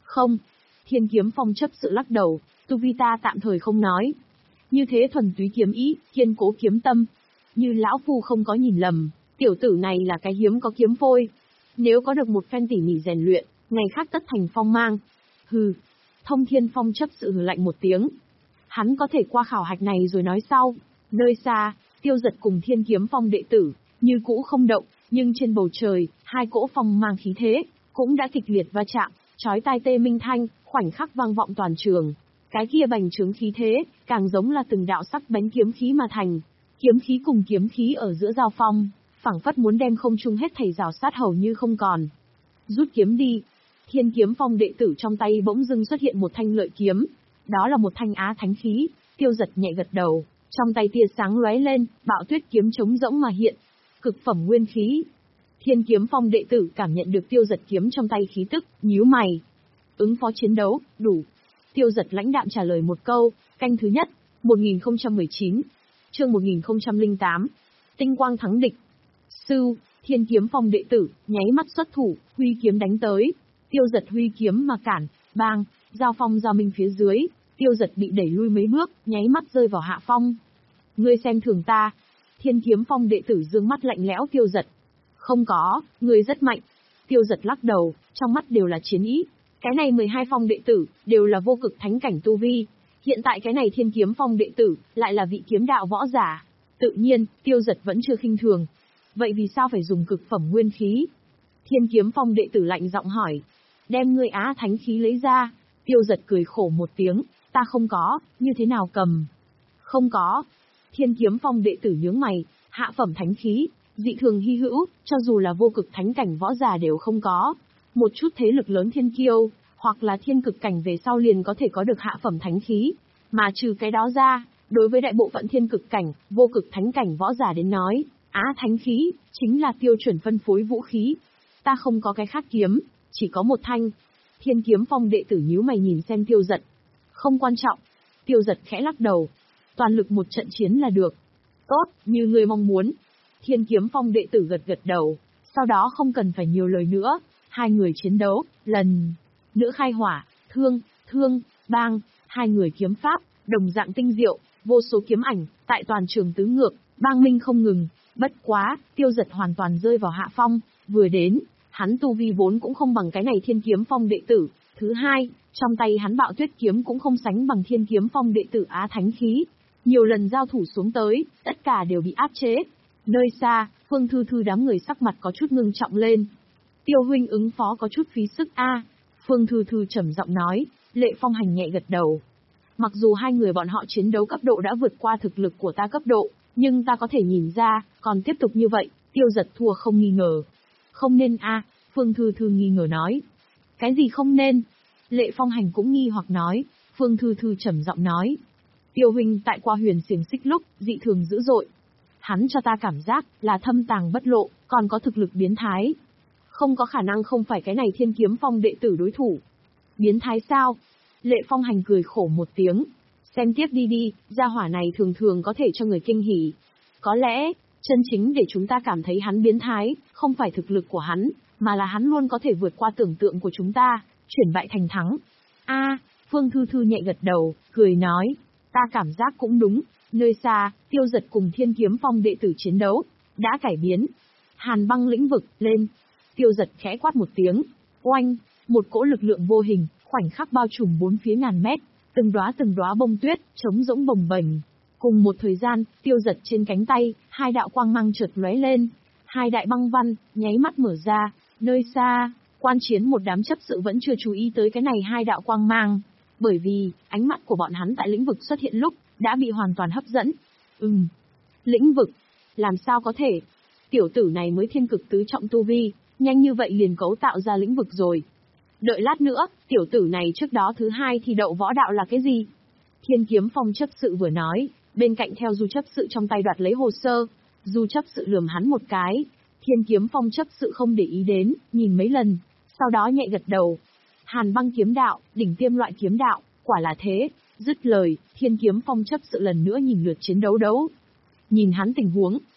Không. Thiên Kiếm Phong chấp sự lắc đầu, tu vi ta tạm thời không nói. Như thế thuần túy kiếm ý, kiên cố kiếm tâm. Như lão phu không có nhìn lầm, tiểu tử này là cái hiếm có kiếm phôi. Nếu có được một phen tỉ mỉ rèn luyện, ngày khác tất thành phong mang. Hừ. Thông Thiên Phong chấp sự hừ lạnh một tiếng. Hắn có thể qua khảo hạch này rồi nói sau. Nơi xa, Tiêu Dật cùng Thiên Kiếm Phong đệ tử, như cũ không động, nhưng trên bầu trời, hai cỗ phong mang khí thế, cũng đã kịch liệt va chạm, chói tai tê minh thanh, khoảnh khắc vang vọng toàn trường. Cái kia bành trướng khí thế, càng giống là từng đạo sắc bén kiếm khí mà thành. Kiếm khí cùng kiếm khí ở giữa giao phong, phảng phất muốn đem không trung hết thảy rào sát hầu như không còn. Rút kiếm đi. Thiên Kiếm Phong đệ tử trong tay bỗng dưng xuất hiện một thanh lợi kiếm. Đó là một thanh á thánh khí. Tiêu Dật nhẹ gật đầu, trong tay tia sáng lóe lên, bạo tuyết kiếm trống rỗng mà hiện. Cực phẩm nguyên khí. Thiên Kiếm Phong đệ tử cảm nhận được Tiêu Dật kiếm trong tay khí tức, nhíu mày. Ứng phó chiến đấu, đủ. Tiêu Dật lãnh đạm trả lời một câu, canh thứ nhất, một nghìn không trăm mười chín, chương một nghìn không trăm lẻ tám, tinh quang thắng địch. Sư, Thiên Kiếm Phong đệ tử, nháy mắt xuất thủ, huy kiếm đánh tới. Tiêu Dật huy kiếm mà cản, bang, giao phong giao minh phía dưới, Tiêu Dật bị đẩy lui mấy bước, nháy mắt rơi vào hạ phong. Ngươi xem thường ta. Thiên Kiếm Phong đệ tử dương mắt lạnh lẽo Tiêu Dật. Không có, ngươi rất mạnh. Tiêu Dật lắc đầu, trong mắt đều là chiến ý. Cái này mười hai phong đệ tử, đều là vô cực thánh cảnh tu vi. Hiện tại cái này Thiên Kiếm Phong đệ tử, lại là vị kiếm đạo võ giả. Tự nhiên, Tiêu Dật vẫn chưa khinh thường. Vậy vì sao phải dùng cực phẩm nguyên khí? Thiên Kiếm Phong đệ tử lạnh giọng hỏi. Đem ngươi á thánh khí lấy ra. Tiêu Dật cười khổ một tiếng, ta không có, như thế nào cầm? Không có. Thiên Kiếm Phong đệ tử nhướng mày, hạ phẩm thánh khí, dị thường hy hữu, cho dù là vô cực thánh cảnh võ giả đều không có. Một chút thế lực lớn thiên kiêu, hoặc là thiên cực cảnh về sau liền có thể có được hạ phẩm thánh khí. Mà trừ cái đó ra, đối với đại bộ phận thiên cực cảnh, vô cực thánh cảnh võ giả đến nói, á thánh khí, chính là tiêu chuẩn phân phối vũ khí. Ta không có cái khác kiếm, chỉ có một thanh. Thiên Kiếm Phong đệ tử nhíu mày nhìn xem Tiêu Dật. Không quan trọng. Tiêu Dật khẽ lắc đầu. Toàn lực một trận chiến là được. Tốt, như ngươi mong muốn. Thiên Kiếm Phong đệ tử gật gật đầu. Sau đó không cần phải nhiều lời nữa. Hai người chiến đấu, lần nữa khai hỏa, thương, thương, bang. Hai người kiếm pháp, đồng dạng tinh diệu, vô số kiếm ảnh, tại toàn trường tứ ngược, bang minh không ngừng. Bất quá, Tiêu Dật hoàn toàn rơi vào hạ phong. Vừa đến, hắn tu vi vốn cũng không bằng cái này Thiên Kiếm Phong đệ tử. Thứ hai, trong tay hắn bạo tuyết kiếm cũng không sánh bằng Thiên Kiếm Phong đệ tử á thánh khí. Nhiều lần giao thủ xuống tới, tất cả đều bị áp chế. Nơi xa, Phương Thư Thư đám người sắc mặt có chút ngưng trọng lên. Tiêu huynh ứng phó có chút phí sức a. Phương Thư Thư trầm giọng nói, Lệ Phong Hành nhẹ gật đầu. Mặc dù hai người bọn họ chiến đấu cấp độ đã vượt qua thực lực của ta cấp độ, nhưng ta có thể nhìn ra, còn tiếp tục như vậy, Tiêu Dật thua không nghi ngờ. Không nên a. Phương Thư Thư nghi ngờ nói. Cái gì không nên? Lệ Phong Hành cũng nghi hoặc nói. Phương Thư Thư trầm giọng nói. Tiêu huynh tại qua huyền xiềng xích lúc, dị thường dữ dội. Hắn cho ta cảm giác, là thâm tàng bất lộ, còn có thực lực biến thái. Không có khả năng không phải cái này Thiên Kiếm Phong đệ tử đối thủ. Biến thái sao? Lệ Phong Hành cười khổ một tiếng. Xem tiếp đi đi, gia hỏa này thường thường có thể cho người kinh hỉ. Có lẽ, chân chính để chúng ta cảm thấy hắn biến thái, không phải thực lực của hắn, mà là hắn luôn có thể vượt qua tưởng tượng của chúng ta, chuyển bại thành thắng. A, Phương Thư Thư nhẹ gật đầu, cười nói, ta cảm giác cũng đúng. Nơi xa, Tiêu Dật cùng Thiên Kiếm Phong đệ tử chiến đấu, đã cải biến. Hàn băng lĩnh vực, lên. Tiêu Dật khẽ quát một tiếng, oanh, một cỗ lực lượng vô hình, khoảnh khắc bao trùm bốn phía ngàn mét, từng đóa từng đóa bông tuyết, trống rỗng bồng bềnh. Cùng một thời gian, Tiêu Dật trên cánh tay, hai đạo quang mang chợt lóe lên, hai đại băng văn, nháy mắt mở ra, nơi xa, quan chiến một đám chấp sự vẫn chưa chú ý tới cái này hai đạo quang mang, bởi vì, ánh mắt của bọn hắn tại lĩnh vực xuất hiện lúc, đã bị hoàn toàn hấp dẫn. Ừm, lĩnh vực, làm sao có thể? Tiểu tử này mới thiên cực tứ trọng tu vi, nhanh như vậy liền cấu tạo ra lĩnh vực rồi. Đợi lát nữa, tiểu tử này trước đó thứ hai thì đậu võ đạo là cái gì? Thiên Kiếm Phong chấp sự vừa nói, bên cạnh theo Du chấp sự trong tay đoạt lấy hồ sơ. Du chấp sự lườm hắn một cái. Thiên Kiếm Phong chấp sự không để ý đến, nhìn mấy lần, sau đó nhẹ gật đầu. Hàn băng kiếm đạo, đỉnh tiêm loại kiếm đạo, quả là thế. Dứt lời, Thiên Kiếm Phong chấp sự lần nữa nhìn lượt chiến đấu đấu. Nhìn hắn tình huống,